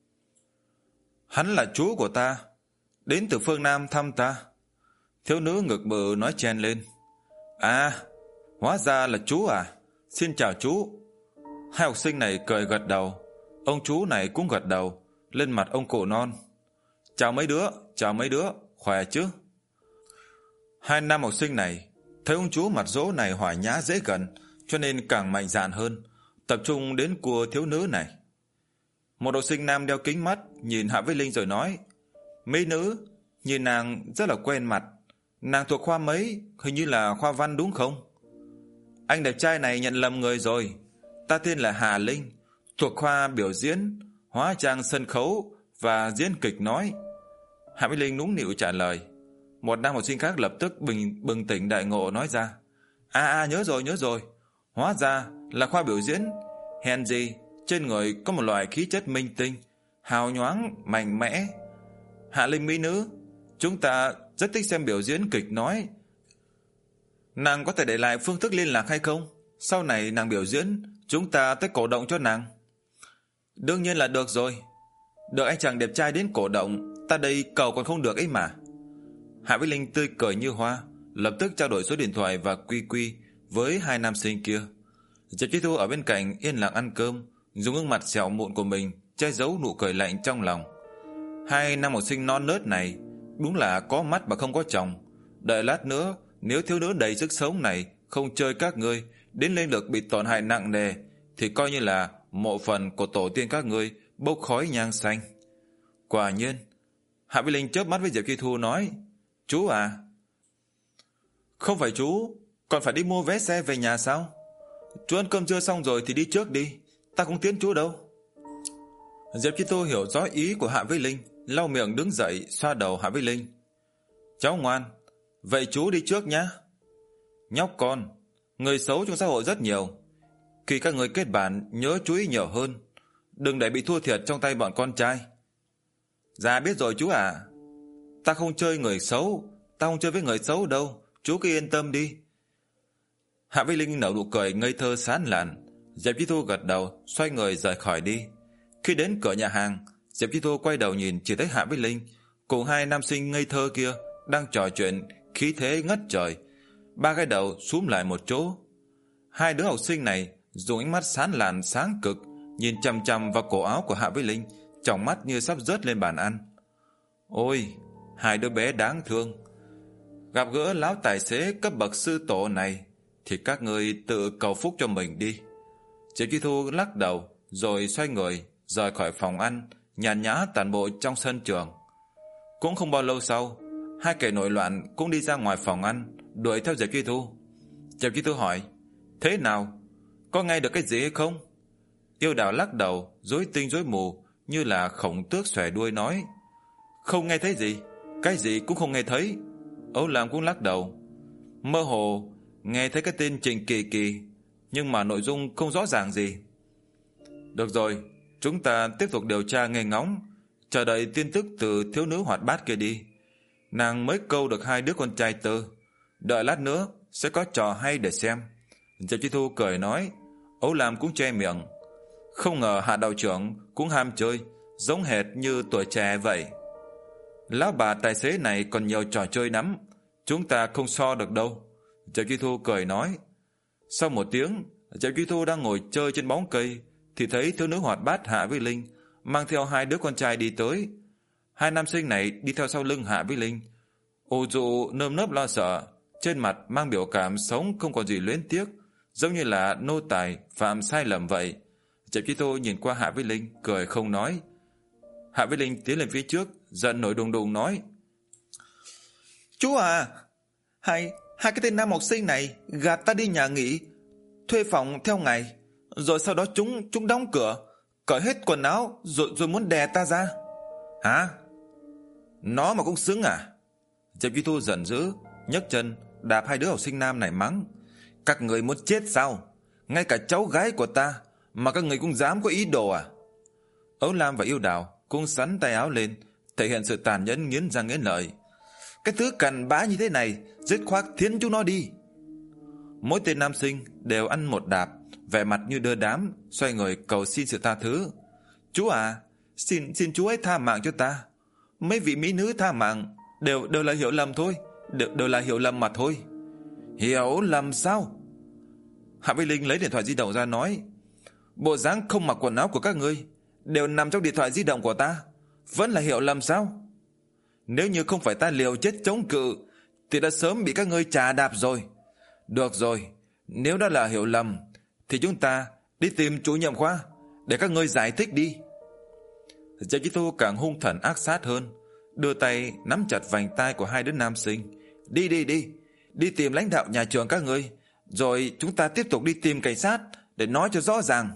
Hắn là chú của ta, đến từ phương Nam thăm ta. Thiếu nữ ngực bự nói chen lên. À, hóa ra là chú à, xin chào chú. Hai học sinh này cười gật đầu, ông chú này cũng gật đầu, lên mặt ông cụ non. Chào mấy đứa, chào mấy đứa, khỏe chứ? Hai nam học sinh này thấy ông chú mặt dỗ này hòa nhã dễ gần, cho nên càng mạnh dạn hơn, tập trung đến cua thiếu nữ này. Một học sinh nam đeo kính mắt, nhìn Hạ Vĩ Linh rồi nói: Mỹ nữ, nhìn nàng rất là quen mặt. Nàng thuộc khoa mấy? Hình như là khoa văn đúng không? Anh đẹp trai này nhận lầm người rồi. Ta tên là Hà Linh, thuộc khoa biểu diễn, hóa trang sân khấu và diễn kịch nói. Hạ Vĩ Linh nũng nịu trả lời. Một nam học sinh khác lập tức bình bừng tỉnh đại ngộ nói ra: À à nhớ rồi nhớ rồi, hóa ra là khoa biểu diễn. Hèn gì trên người có một loại khí chất minh tinh, hào nhoáng mạnh mẽ. Hạ Linh mỹ nữ, chúng ta rất thích xem biểu diễn kịch nói. Nàng có thể để lại phương thức liên lạc hay không? Sau này nàng biểu diễn, chúng ta tới cổ động cho nàng. Đương nhiên là được rồi. Được anh chàng đẹp trai đến cổ động, ta đây cầu còn không được ấy mà. Hạ Vĩ Linh tươi cười như hoa, lập tức trao đổi số điện thoại và quy quy với hai nam sinh kia. Diệp Chi Thu ở bên cạnh yên lặng ăn cơm, dùng gương mặt sẹo mụn của mình che giấu nụ cười lạnh trong lòng. Hai nam học sinh non nớt này đúng là có mắt mà không có chồng. Đợi lát nữa, nếu thiếu nữ đầy sức sống này không chơi các ngươi, đến linh lực bị tổn hại nặng nề, thì coi như là mộ phần của tổ tiên các ngươi bốc khói nhang xanh. Quả nhiên. Hạ Vĩ Linh chớp mắt với Diệp Chi Thu nói: Chú à? Không phải chú, còn phải đi mua vé xe về nhà sao? Chú ăn cơm trưa xong rồi thì đi trước đi, ta không tiễn chú đâu. Diệp Chi Thu hiểu rõ ý của Hạ Vĩ Linh, lau miệng đứng dậy xoa đầu Hạ Vĩ Linh. Cháu ngoan, vậy chú đi trước nhé. Nhóc con, người xấu trong xã hội rất nhiều. Khi các người kết bạn nhớ chú ý nhiều hơn, đừng để bị thua thiệt trong tay bọn con trai. Dạ biết rồi chú à. Ta không chơi người xấu, ta không chơi với người xấu đâu, chú cứ yên tâm đi. Hạ Vĩ Linh nở nụ cười ngây thơ sán lạn. Diệp Chi Thu gật đầu, xoay người rời khỏi đi. Khi đến cửa nhà hàng, Diệp Chi Thu quay đầu nhìn chỉ thấy Hạ Vĩ Linh cùng hai nam sinh ngây thơ kia đang trò chuyện khí thế ngất trời. Ba cái đầu xúm lại một chỗ. Hai đứa học sinh này dùng ánh mắt sán lạn sáng cực nhìn chằm chằm vào cổ áo của Hạ Vĩ Linh, tròng mắt như sắp rớt lên bàn ăn. Ôi, hai đứa bé đáng thương. Gặp gỡ lão tài xế cấp bậc sư tổ này thì các người tự cầu phúc cho mình đi. Diệp Chi Thu lắc đầu rồi xoay người rời khỏi phòng ăn, nhàn nhã tản bộ trong sân trường. Cũng không bao lâu sau, hai kẻ nổi loạn cũng đi ra ngoài phòng ăn, đuổi theo Diệp Chi Thu. Diệp Chi Thu hỏi: Thế nào? Có nghe được cái gì hay không? Yêu Đào lắc đầu, rối tinh rối mù như là khổng tước xòe đuôi nói: Không nghe thấy gì, cái gì cũng không nghe thấy. Âu Lam cũng lắc đầu. Mơ hồ nghe thấy cái tên Trình Kỳ Kỳ, nhưng mà nội dung không rõ ràng gì. Được rồi, chúng ta tiếp tục điều tra nghe ngóng, chờ đợi tin tức từ thiếu nữ hoạt bát kia đi. Nàng mới câu được hai đứa con trai tơ, đợi lát nữa sẽ có trò hay để xem. Diệp Chi Thu cười nói. Âu Lam cũng che miệng. Không ngờ Hạ đạo trưởng cũng ham chơi, giống hệt như tuổi trẻ vậy. Lão bà tài xế này còn nhiều trò chơi lắm, chúng ta không so được đâu. Diệp Chi Thu cười nói. Sau một tiếng, Diệp Chi Thu đang ngồi chơi trên bóng cây thì thấy thiếu nữ hoạt bát Hạ Vĩ Linh mang theo hai đứa con trai đi tới. Hai nam sinh này đi theo sau lưng Hạ Vĩ Linh, ù dụ nơm nớp lo sợ, trên mặt mang biểu cảm sống không còn gì luyến tiếc, giống như là nô tài phạm sai lầm vậy. Diệp Chi Thu nhìn qua Hạ Vĩ Linh, cười không nói. Hạ Vĩ Linh tiến lên phía trước, giận nổi đùng đùng nói: Chú à, hai, hai cái tên nam học sinh này gạt ta đi nhà nghỉ, thuê phòng theo ngày, rồi sau đó chúng chúng đóng cửa, cởi hết quần áo rồi rồi muốn đè ta ra. Hả? Nó mà cũng xứng à? Diệp Chi Thu giận dữ, nhấc chân đạp hai đứa học sinh nam này mắng: Các người muốn chết sao? Ngay cả cháu gái của ta mà các người cũng dám có ý đồ à? Âu Lam và Yêu Đào cũng sắn tay áo lên, thể hiện sự tàn nhẫn nghiến răng nghiến lợi. Cái thứ cặn bã như thế này, dứt khoát thiến chúng nó đi. Mỗi tên nam sinh đều ăn một đạp, vẻ mặt như đưa đám, xoay người cầu xin sự tha thứ. Chú à, xin xin chú ấy tha mạng cho ta. Mấy vị mỹ nữ tha mạng đều đều là hiểu lầm thôi, đều đều là hiểu lầm mà thôi. Hiểu lầm sao? Hạ Vĩ Linh lấy điện thoại di động ra nói: Bộ dáng không mặc quần áo của các ngươi đều nằm trong điện thoại di động của ta, vẫn là hiểu lầm sao? Nếu như không phải ta liều chết chống cự thì đã sớm bị các ngươi chà đạp rồi. Được rồi, nếu đã là hiểu lầm thì chúng ta đi tìm chủ nhiệm khoa để các ngươi giải thích đi. Diệp Chí Thu càng hung thần ác sát hơn, đưa tay nắm chặt vành tai của hai đứa nam sinh. Đi đi đi, đi tìm lãnh đạo nhà trường các ngươi, rồi chúng ta tiếp tục đi tìm cảnh sát để nói cho rõ ràng.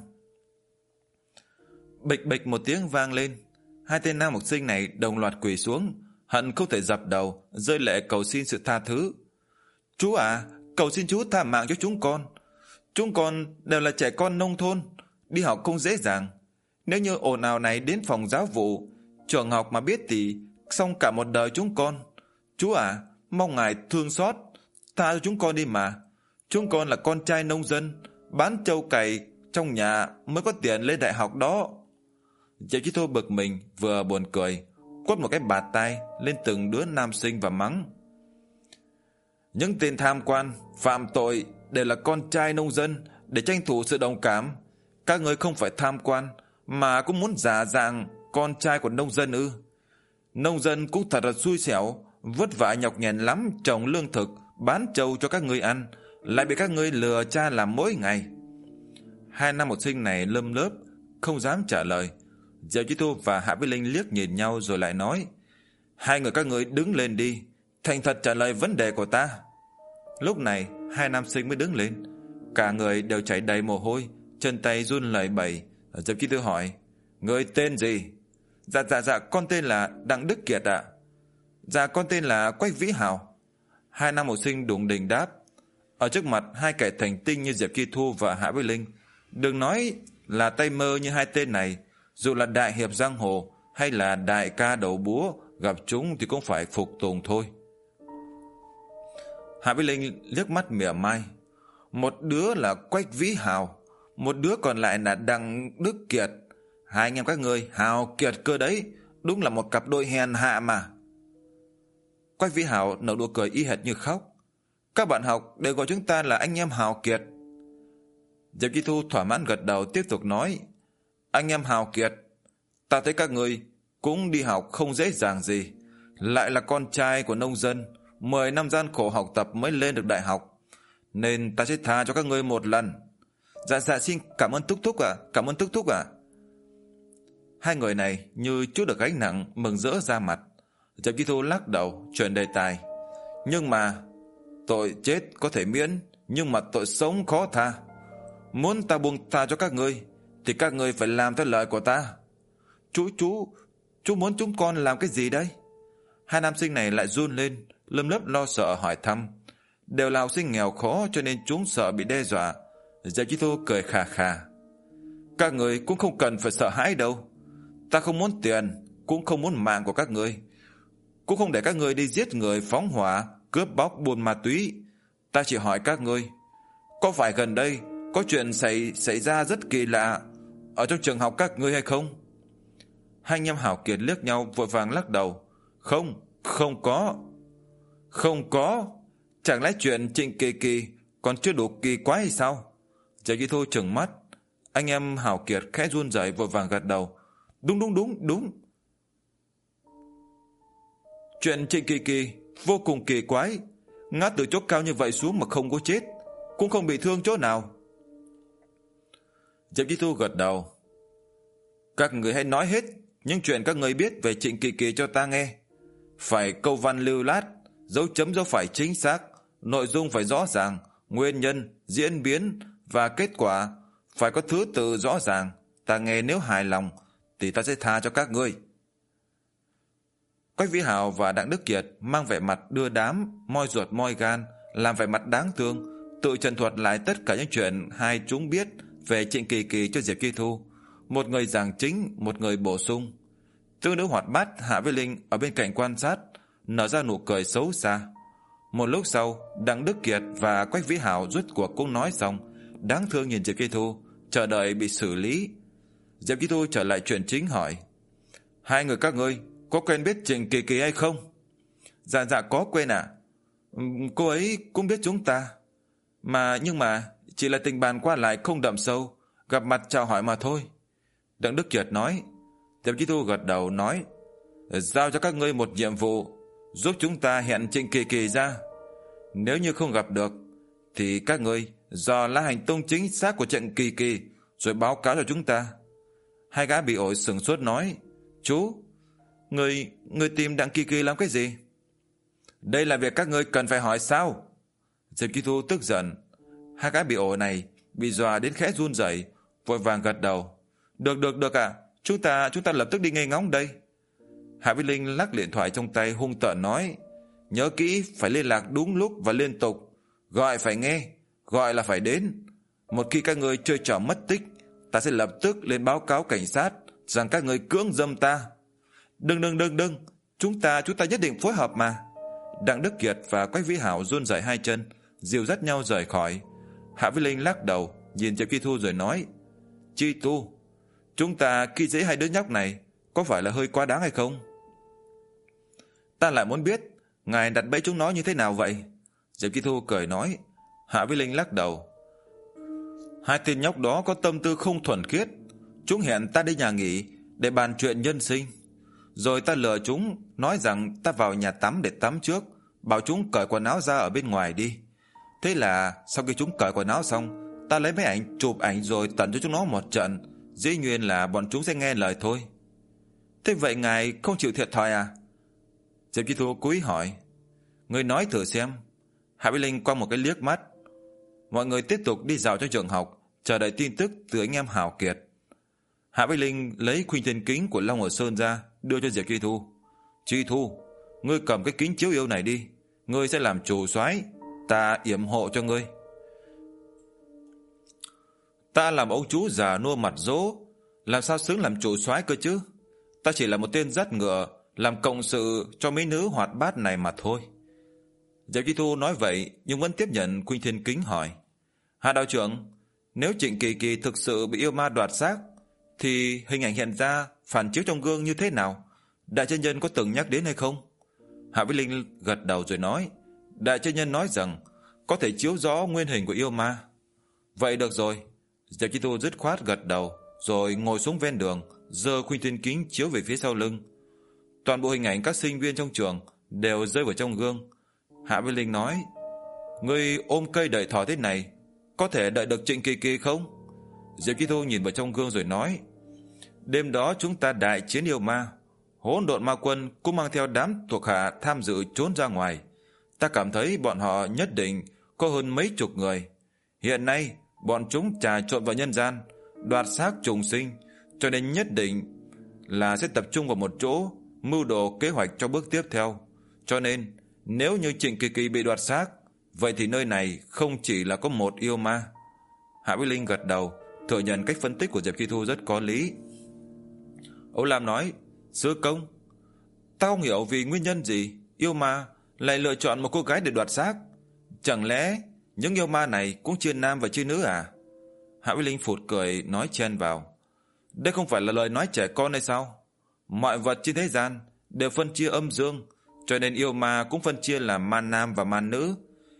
Bịch bịch một tiếng vang lên, hai tên nam học sinh này đồng loạt quỳ xuống, hận không thể dập đầu, rơi lệ cầu xin sự tha thứ. Chú à, cầu xin chú tha mạng cho chúng con. Chúng con đều là trẻ con nông thôn, đi học không dễ dàng. Nếu như ồn ào này đến phòng giáo vụ, trường học mà biết thì xong cả một đời chúng con. Chú à, mong ngài thương xót, tha cho chúng con đi mà. Chúng con là con trai nông dân, bán trâu cày trong nhà mới có tiền lên đại học đó. Diệp Chí Thu bực mình vừa buồn cười, quất một cái bạt tay lên từng đứa nam sinh và mắng. Những tên tham quan, phạm tội đều là con trai nông dân để tranh thủ sự đồng cảm. Các người không phải tham quan mà cũng muốn giả dạng con trai của nông dân ư? Nông dân cũng thật là xui xẻo, vất vả nhọc nhằn lắm trồng lương thực, bán trâu cho các ngươi ăn, lại bị các ngươi lừa cha làm mỗi ngày. Hai nam học sinh này lơm lớp, không dám trả lời. Diệp Chí Thu và Hạ Vĩ Linh liếc nhìn nhau rồi lại nói, hai người các ngươi đứng lên đi, thành thật trả lời vấn đề của ta. Lúc này hai nam sinh mới đứng lên, cả người đều chảy đầy mồ hôi, chân tay run lẩy bẩy. Diệp Chí Thu hỏi, người tên gì? Dạ dạ dạ con tên là Đặng Đức Kiệt ạ. Dạ con tên là Quách Vĩ Hào. Hai nam học sinh đùng đỉnh đáp. Ở trước mặt hai kẻ thành tinh như Diệp Chí Thu và Hạ Vĩ Linh, đừng nói là tay mơ như hai tên này, dù là đại hiệp giang hồ hay là đại ca đầu búa, gặp chúng thì cũng phải phục tùng thôi. Hạ Vĩ Linh liếc mắt mỉa mai. Một đứa là Quách Vĩ Hào, một đứa còn lại là Đặng Đức Kiệt. Hai anh em các ngươi Hào Kiệt cơ đấy, đúng là một cặp đôi hèn hạ mà. Quách Vĩ Hào nở nụ cười y hệt như khóc. Các bạn học đều gọi chúng ta là anh em Hào Kiệt. Diệp Chí Thu thỏa mãn gật đầu tiếp tục nói, anh em Hào Kiệt, ta thấy các ngươi cũng đi học không dễ dàng gì, lại là con trai của nông dân, mười năm gian khổ học tập mới lên được đại học, nên ta sẽ tha cho các ngươi một lần. Dạ dạ xin cảm ơn Thúc Thúc ạ, cảm ơn Thúc Thúc ạ. Hai người này như chút được gánh nặng, mừng rỡ ra mặt. Diệp Chí Thu lắc đầu chuyển đề tài. Nhưng mà tội chết có thể miễn, nhưng mà tội sống khó tha. Muốn ta buông tha cho các ngươi thì các ngươi phải làm theo lời của ta. Chú chú Chú muốn chúng con làm cái gì đây? Hai nam sinh này lại run lên, lấm lấp lo sợ hỏi thăm. Đều là học sinh nghèo khó cho nên chúng sợ bị đe dọa. Diệp Chí Thu cười khà khà. Các người cũng không cần phải sợ hãi đâu. Ta không muốn tiền, cũng không muốn mạng của các người, cũng không để các người đi giết người, phóng hỏa, cướp bóc, buôn ma túy. Ta chỉ hỏi các ngươi, có phải gần đây có chuyện xảy xảy ra rất kỳ lạ ở trong trường học các ngươi hay không? Hai anh em Hảo Kiệt liếc nhau vội vàng lắc đầu. Không, không có. Không có? Chẳng lẽ chuyện Trịnh Kỳ Kỳ còn chưa đủ kỳ quái hay sao? Diệp Chí Thu trừng mắt. Anh em Hảo Kiệt khẽ run rẩy vội vàng gật đầu. Đúng đúng đúng đúng. Chuyện Trịnh Kỳ Kỳ vô cùng kỳ quái, ngã từ chỗ cao như vậy xuống mà không có chết, cũng không bị thương chỗ nào. Diệp Chí Thu gật đầu. Các người hãy nói hết những chuyện các người biết về Trịnh Kỳ Kỳ cho ta nghe. Phải câu văn lưu lát, dấu chấm dấu phải chính xác, nội dung phải rõ ràng, nguyên nhân, diễn biến và kết quả phải có thứ tự rõ ràng. Ta nghe nếu hài lòng thì ta sẽ tha cho các ngươi. Quách Vĩ Hào và Đặng Đức Kiệt mang vẻ mặt đưa đám, moi ruột moi gan, làm vẻ mặt đáng thương, tự trần thuật lại tất cả những chuyện hai chúng biết về Trịnh Kỳ Kỳ cho Diệp Chí Thu. Một người giảng chính, một người bổ sung. Tương nữ hoạt bát Hạ Vĩ Linh ở bên cạnh quan sát, nở ra nụ cười xấu xa. Một lúc sau, Đặng Đức Kiệt và Quách Vĩ Hào rút cuộc cũng nói xong, đáng thương nhìn Diệp Chí Thu, chờ đợi bị xử lý. Diệp Chí Thu trở lại chuyện chính hỏi, hai người các ngươi có quen biết Trịnh Kỳ Kỳ hay không? Dạ dạ có quen ạ. À? Cô ấy cũng biết chúng ta. Mà nhưng mà chỉ là tình bạn qua lại không đậm sâu, gặp mặt chào hỏi mà thôi. Đặng Đức Kiệt nói. Diệp Chí Thu gật đầu nói, giao cho các ngươi một nhiệm vụ, giúp chúng ta hẹn Trịnh Kỳ Kỳ ra. Nếu như không gặp được thì các ngươi dò la hành tung chính xác của Trịnh Kỳ Kỳ rồi báo cáo cho chúng ta. Hai gã bị ổi sừng sốt nói, Chú, người, người tìm Đặng Kỳ Kỳ làm cái gì? Đây là việc các ngươi cần phải hỏi sao? Diệp Chi Thu tức giận. Hai gái bị ổ này bị dọa đến khẽ run rẩy, vội vàng gật đầu. Được được được ạ, à. Chúng ta chúng ta lập tức đi nghe ngóng đây. Hạ Vĩ Linh lắc điện thoại trong tay hung tợn nói, nhớ kỹ phải liên lạc đúng lúc và liên tục, gọi phải nghe, gọi là phải đến. Một khi các ngươi chơi trò mất tích, ta sẽ lập tức lên báo cáo cảnh sát rằng các ngươi cưỡng dâm ta. Đừng đừng đừng đừng, chúng ta chúng ta nhất định phối hợp mà. Đặng Đức Kiệt và Quách Vĩ Hảo run rẩy hai chân, dìu dắt nhau rời khỏi. Hạ Vĩ Linh lắc đầu, nhìn Diệp Chi Thu rồi nói, Chi Tu, chúng ta khi dễ hai đứa nhóc này có phải là hơi quá đáng hay không? Ta lại muốn biết ngài đặt bẫy chúng nó như thế nào vậy? Diệp Chi Thu cười nói. Hạ Vĩ Linh lắc đầu. Hai tên nhóc đó có tâm tư không thuần khiết. Chúng hẹn ta đi nhà nghỉ để bàn chuyện nhân sinh. Rồi ta lừa chúng, nói rằng ta vào nhà tắm để tắm trước, bảo chúng cởi quần áo ra ở bên ngoài đi. Thế là sau khi chúng cởi quần áo xong, ta lấy mấy ảnh chụp ảnh rồi tận cho chúng nó một trận. Dĩ nhiên là bọn chúng sẽ nghe lời thôi. Thế vậy ngài không chịu thiệt thòi à? Diệp Chi Thu cúi hỏi. Ngươi nói thử xem. Hạ Vĩ Linh qua một cái liếc mắt. Mọi người tiếp tục đi dạo trong trường học, chờ đợi tin tức từ anh em Hào Kiệt. Hạ Vĩ Linh lấy khuynh thiên kính của Long Hồ Sơn ra, đưa cho Diệp Chi Thu. Chi Thu, ngươi cầm cái kính chiếu yêu này đi, ngươi sẽ làm chủ soái, ta yểm hộ cho ngươi. Ta làm ông chú già nua mặt dỗ, làm sao xứng làm chủ soái cơ chứ? Ta chỉ là một tên dắt ngựa, làm cộng sự cho mấy nữ hoạt bát này mà thôi. Diệp Chi Thu nói vậy nhưng vẫn tiếp nhận khuynh thiên kính, hỏi, Hạ đạo trưởng, nếu Trịnh Kỳ Kỳ thực sự bị yêu ma đoạt xác, thì hình ảnh hiện ra phản chiếu trong gương như thế nào? Đại chân nhân có từng nhắc đến hay không? Hạ Vĩ Linh gật đầu rồi nói, Đại chân nhân nói rằng có thể chiếu rõ nguyên hình của yêu ma. Vậy được rồi. Diệp Chi Thu dứt khoát gật đầu, rồi ngồi xuống ven đường, giơ khuynh thiên kính chiếu về phía sau lưng. Toàn bộ hình ảnh các sinh viên trong trường đều rơi vào trong gương. Hạ Vĩ Linh nói, ngươi ôm cây đợi thỏ thế này, có thể đợi được Trịnh Kỳ Kỳ không? Diệp Chi Thu nhìn vào trong gương rồi nói, đêm đó chúng ta đại chiến yêu ma, Hỗn Độn Ma Quân cũng mang theo đám thuộc hạ tham dự trốn ra ngoài. Ta cảm thấy bọn họ nhất định có hơn mấy chục người. Hiện nay bọn chúng trà trộn vào nhân gian, đoạt xác trùng sinh, cho nên nhất định là sẽ tập trung vào một chỗ, mưu đồ kế hoạch cho bước tiếp theo. Cho nên nếu như Trịnh Kỳ Kỳ bị đoạt xác, vậy thì nơi này không chỉ là có một yêu ma. Hạ Vĩ Linh gật đầu, thừa nhận cách phân tích của Diệp Chi Thu rất có lý. Âu Lam nói, Sư công, ta không hiểu vì nguyên nhân gì yêu ma lại lựa chọn một cô gái để đoạt xác. Chẳng lẽ những yêu ma này cũng chia nam và chia nữ à? Hạ Vĩ Linh phụt cười nói chen vào, đây không phải là lời nói trẻ con hay sao? Mọi vật trên thế gian đều phân chia âm dương, cho nên yêu ma cũng phân chia làm ma nam và ma nữ.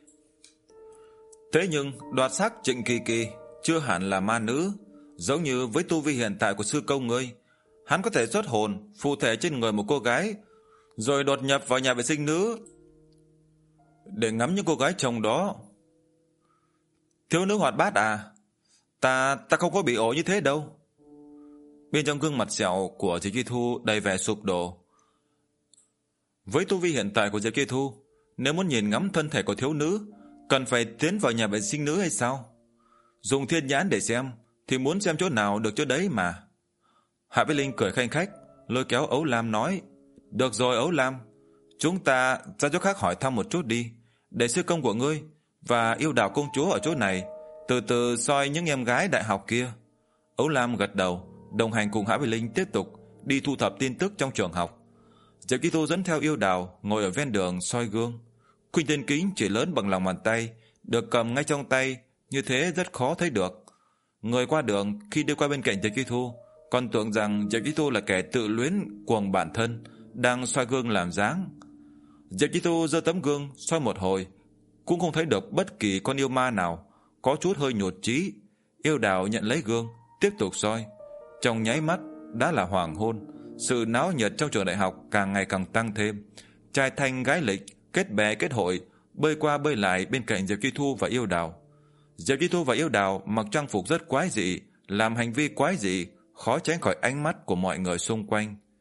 Thế nhưng đoạt xác Trịnh Kỳ Kỳ chưa hẳn là ma nữ. Giống như với tu vi hiện tại của sư công ngươi, hắn có thể xuất hồn phụ thể trên người một cô gái, rồi đột nhập vào nhà vệ sinh nữ để ngắm những cô gái chồng đó. Thiếu nữ hoạt bát à? Ta ta không có bị ổ như thế đâu. Bên trong gương mặt sẹo của Diệp Chi Thu đầy vẻ sụp đổ. Với tu vi hiện tại của Diệp Chi Thu, nếu muốn nhìn ngắm thân thể của thiếu nữ, cần phải tiến vào nhà vệ sinh nữ hay sao? Dùng thiên nhãn để xem, thì muốn xem chỗ nào được chỗ đấy mà. Hạ Vĩ Linh cười khanh khách, lôi kéo Ấu Lam nói, được rồi Ấu Lam, chúng ta ra chỗ khác hỏi thăm một chút đi, để sư công của ngươi và yêu đào công chúa ở chỗ này từ từ soi những em gái đại học kia. Ấu Lam gật đầu, đồng hành cùng Hạ Vĩ Linh tiếp tục đi thu thập tin tức trong trường học. Diệp Chi Thu dẫn theo yêu đào ngồi ở ven đường soi gương. Khuynh thiên kính chỉ lớn bằng lòng bàn tay, được cầm ngay trong tay, như thế rất khó thấy được. Người qua đường khi đi qua bên cạnh Diệp Chi Thu còn tưởng rằng Diệp Chi Thu là kẻ tự luyến cuồng bản thân, đang soi gương làm dáng. Diệp Chi Thu giơ tấm gương soi một hồi, cũng không thấy được bất kỳ con yêu ma nào, có chút hơi nhụt chí. Yêu đào nhận lấy gương, tiếp tục soi. Trong nháy mắt đã là hoàng hôn, sự náo nhiệt trong trường đại học càng ngày càng tăng thêm. Trai thanh gái lịch, kết bè kết hội, bơi qua bơi lại bên cạnh Diệp Chi Thu và yêu đào. Diệp Chi Thu và yêu đào mặc trang phục rất quái dị, làm hành vi quái dị, khó tránh khỏi ánh mắt của mọi người xung quanh.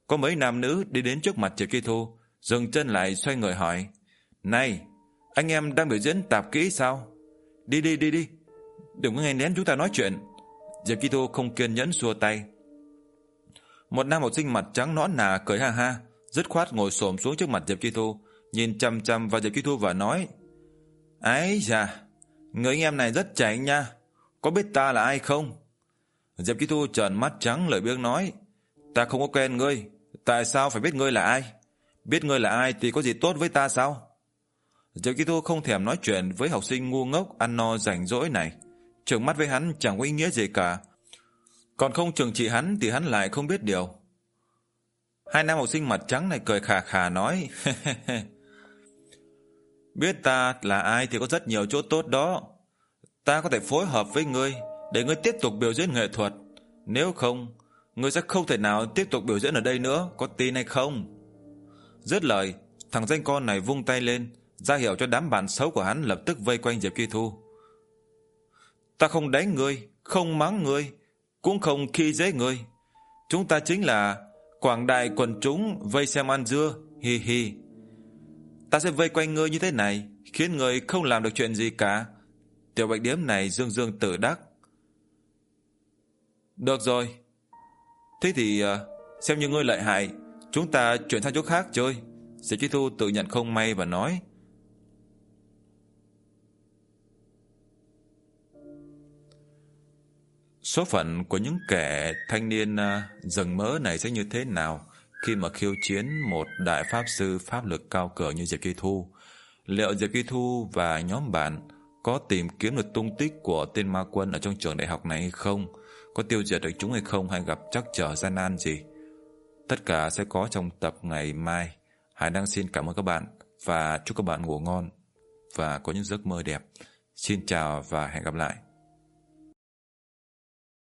có mấy nam nữ đi đến trước mặt Diệp Chi Thu, dừng chân lại xoay người hỏi: Này, anh em đang biểu diễn tạp kỹ sao? Đi đi đi đi, đừng có nghe lén chúng ta nói chuyện. Diệp Chi Thu không kiên nhẫn xua tay. Một nam học sinh mặt trắng nõn nà cười ha ha, dứt khoát ngồi xổm xuống trước mặt Diệp Chi Thu, nhìn chằm chằm vào Diệp Chi Thu và nói: Ái da, người anh em này rất chảnh nha, có biết ta là ai không? Diệp Chi Thu trợn mắt trắng lưỡi biếng nói: Ta không có quen ngươi, tại sao phải biết ngươi là ai? Biết ngươi là ai thì có gì tốt với ta sao? Diệp Chi Thu không thèm nói chuyện với học sinh ngu ngốc ăn no rảnh rỗi này, trừng mắt với hắn chẳng có ý nghĩa gì cả, còn không trừng trị hắn thì hắn lại không biết điều. Hai nam học sinh mặt trắng này cười khà khà nói: Biết ta là ai thì có rất nhiều chỗ tốt đó. Ta có thể phối hợp với ngươi để ngươi tiếp tục biểu diễn nghệ thuật, nếu không ngươi sẽ không thể nào tiếp tục biểu diễn ở đây nữa, có tin hay không? Dứt lời, thằng danh con này vung tay lên, ra hiệu cho đám bạn xấu của hắn lập tức vây quanh Diệp Chi Thu. Ta không đánh ngươi, không mắng ngươi, cũng không khi dễ ngươi. Chúng ta chính là quảng đại quần chúng vây xem ăn dưa, hi hi. Ta sẽ vây quanh ngươi như thế này, khiến ngươi không làm được chuyện gì cả. Tiểu bạch điếm này dương dương tự đắc. Được rồi, thế thì uh, xem như ngươi lợi hại, chúng ta chuyển sang chỗ khác chơi. Diệp Chi Thu tự nhận không may và nói: Số phận của những kẻ thanh niên uh, rừng mỡ này sẽ như thế nào khi mà khiêu chiến một đại pháp sư pháp lực cao cường như Diệp Chi Thu? Liệu Diệp Chi Thu và nhóm bạn có tìm kiếm được tung tích của tên ma quân ở trong trường đại học này hay không? Có tiêu diệt được chúng hay không, hay gặp trắc trở gian nan gì? Tất cả sẽ có trong tập ngày mai. Hải Đăng xin cảm ơn các bạn và chúc các bạn ngủ ngon và có những giấc mơ đẹp. Xin chào và hẹn gặp lại.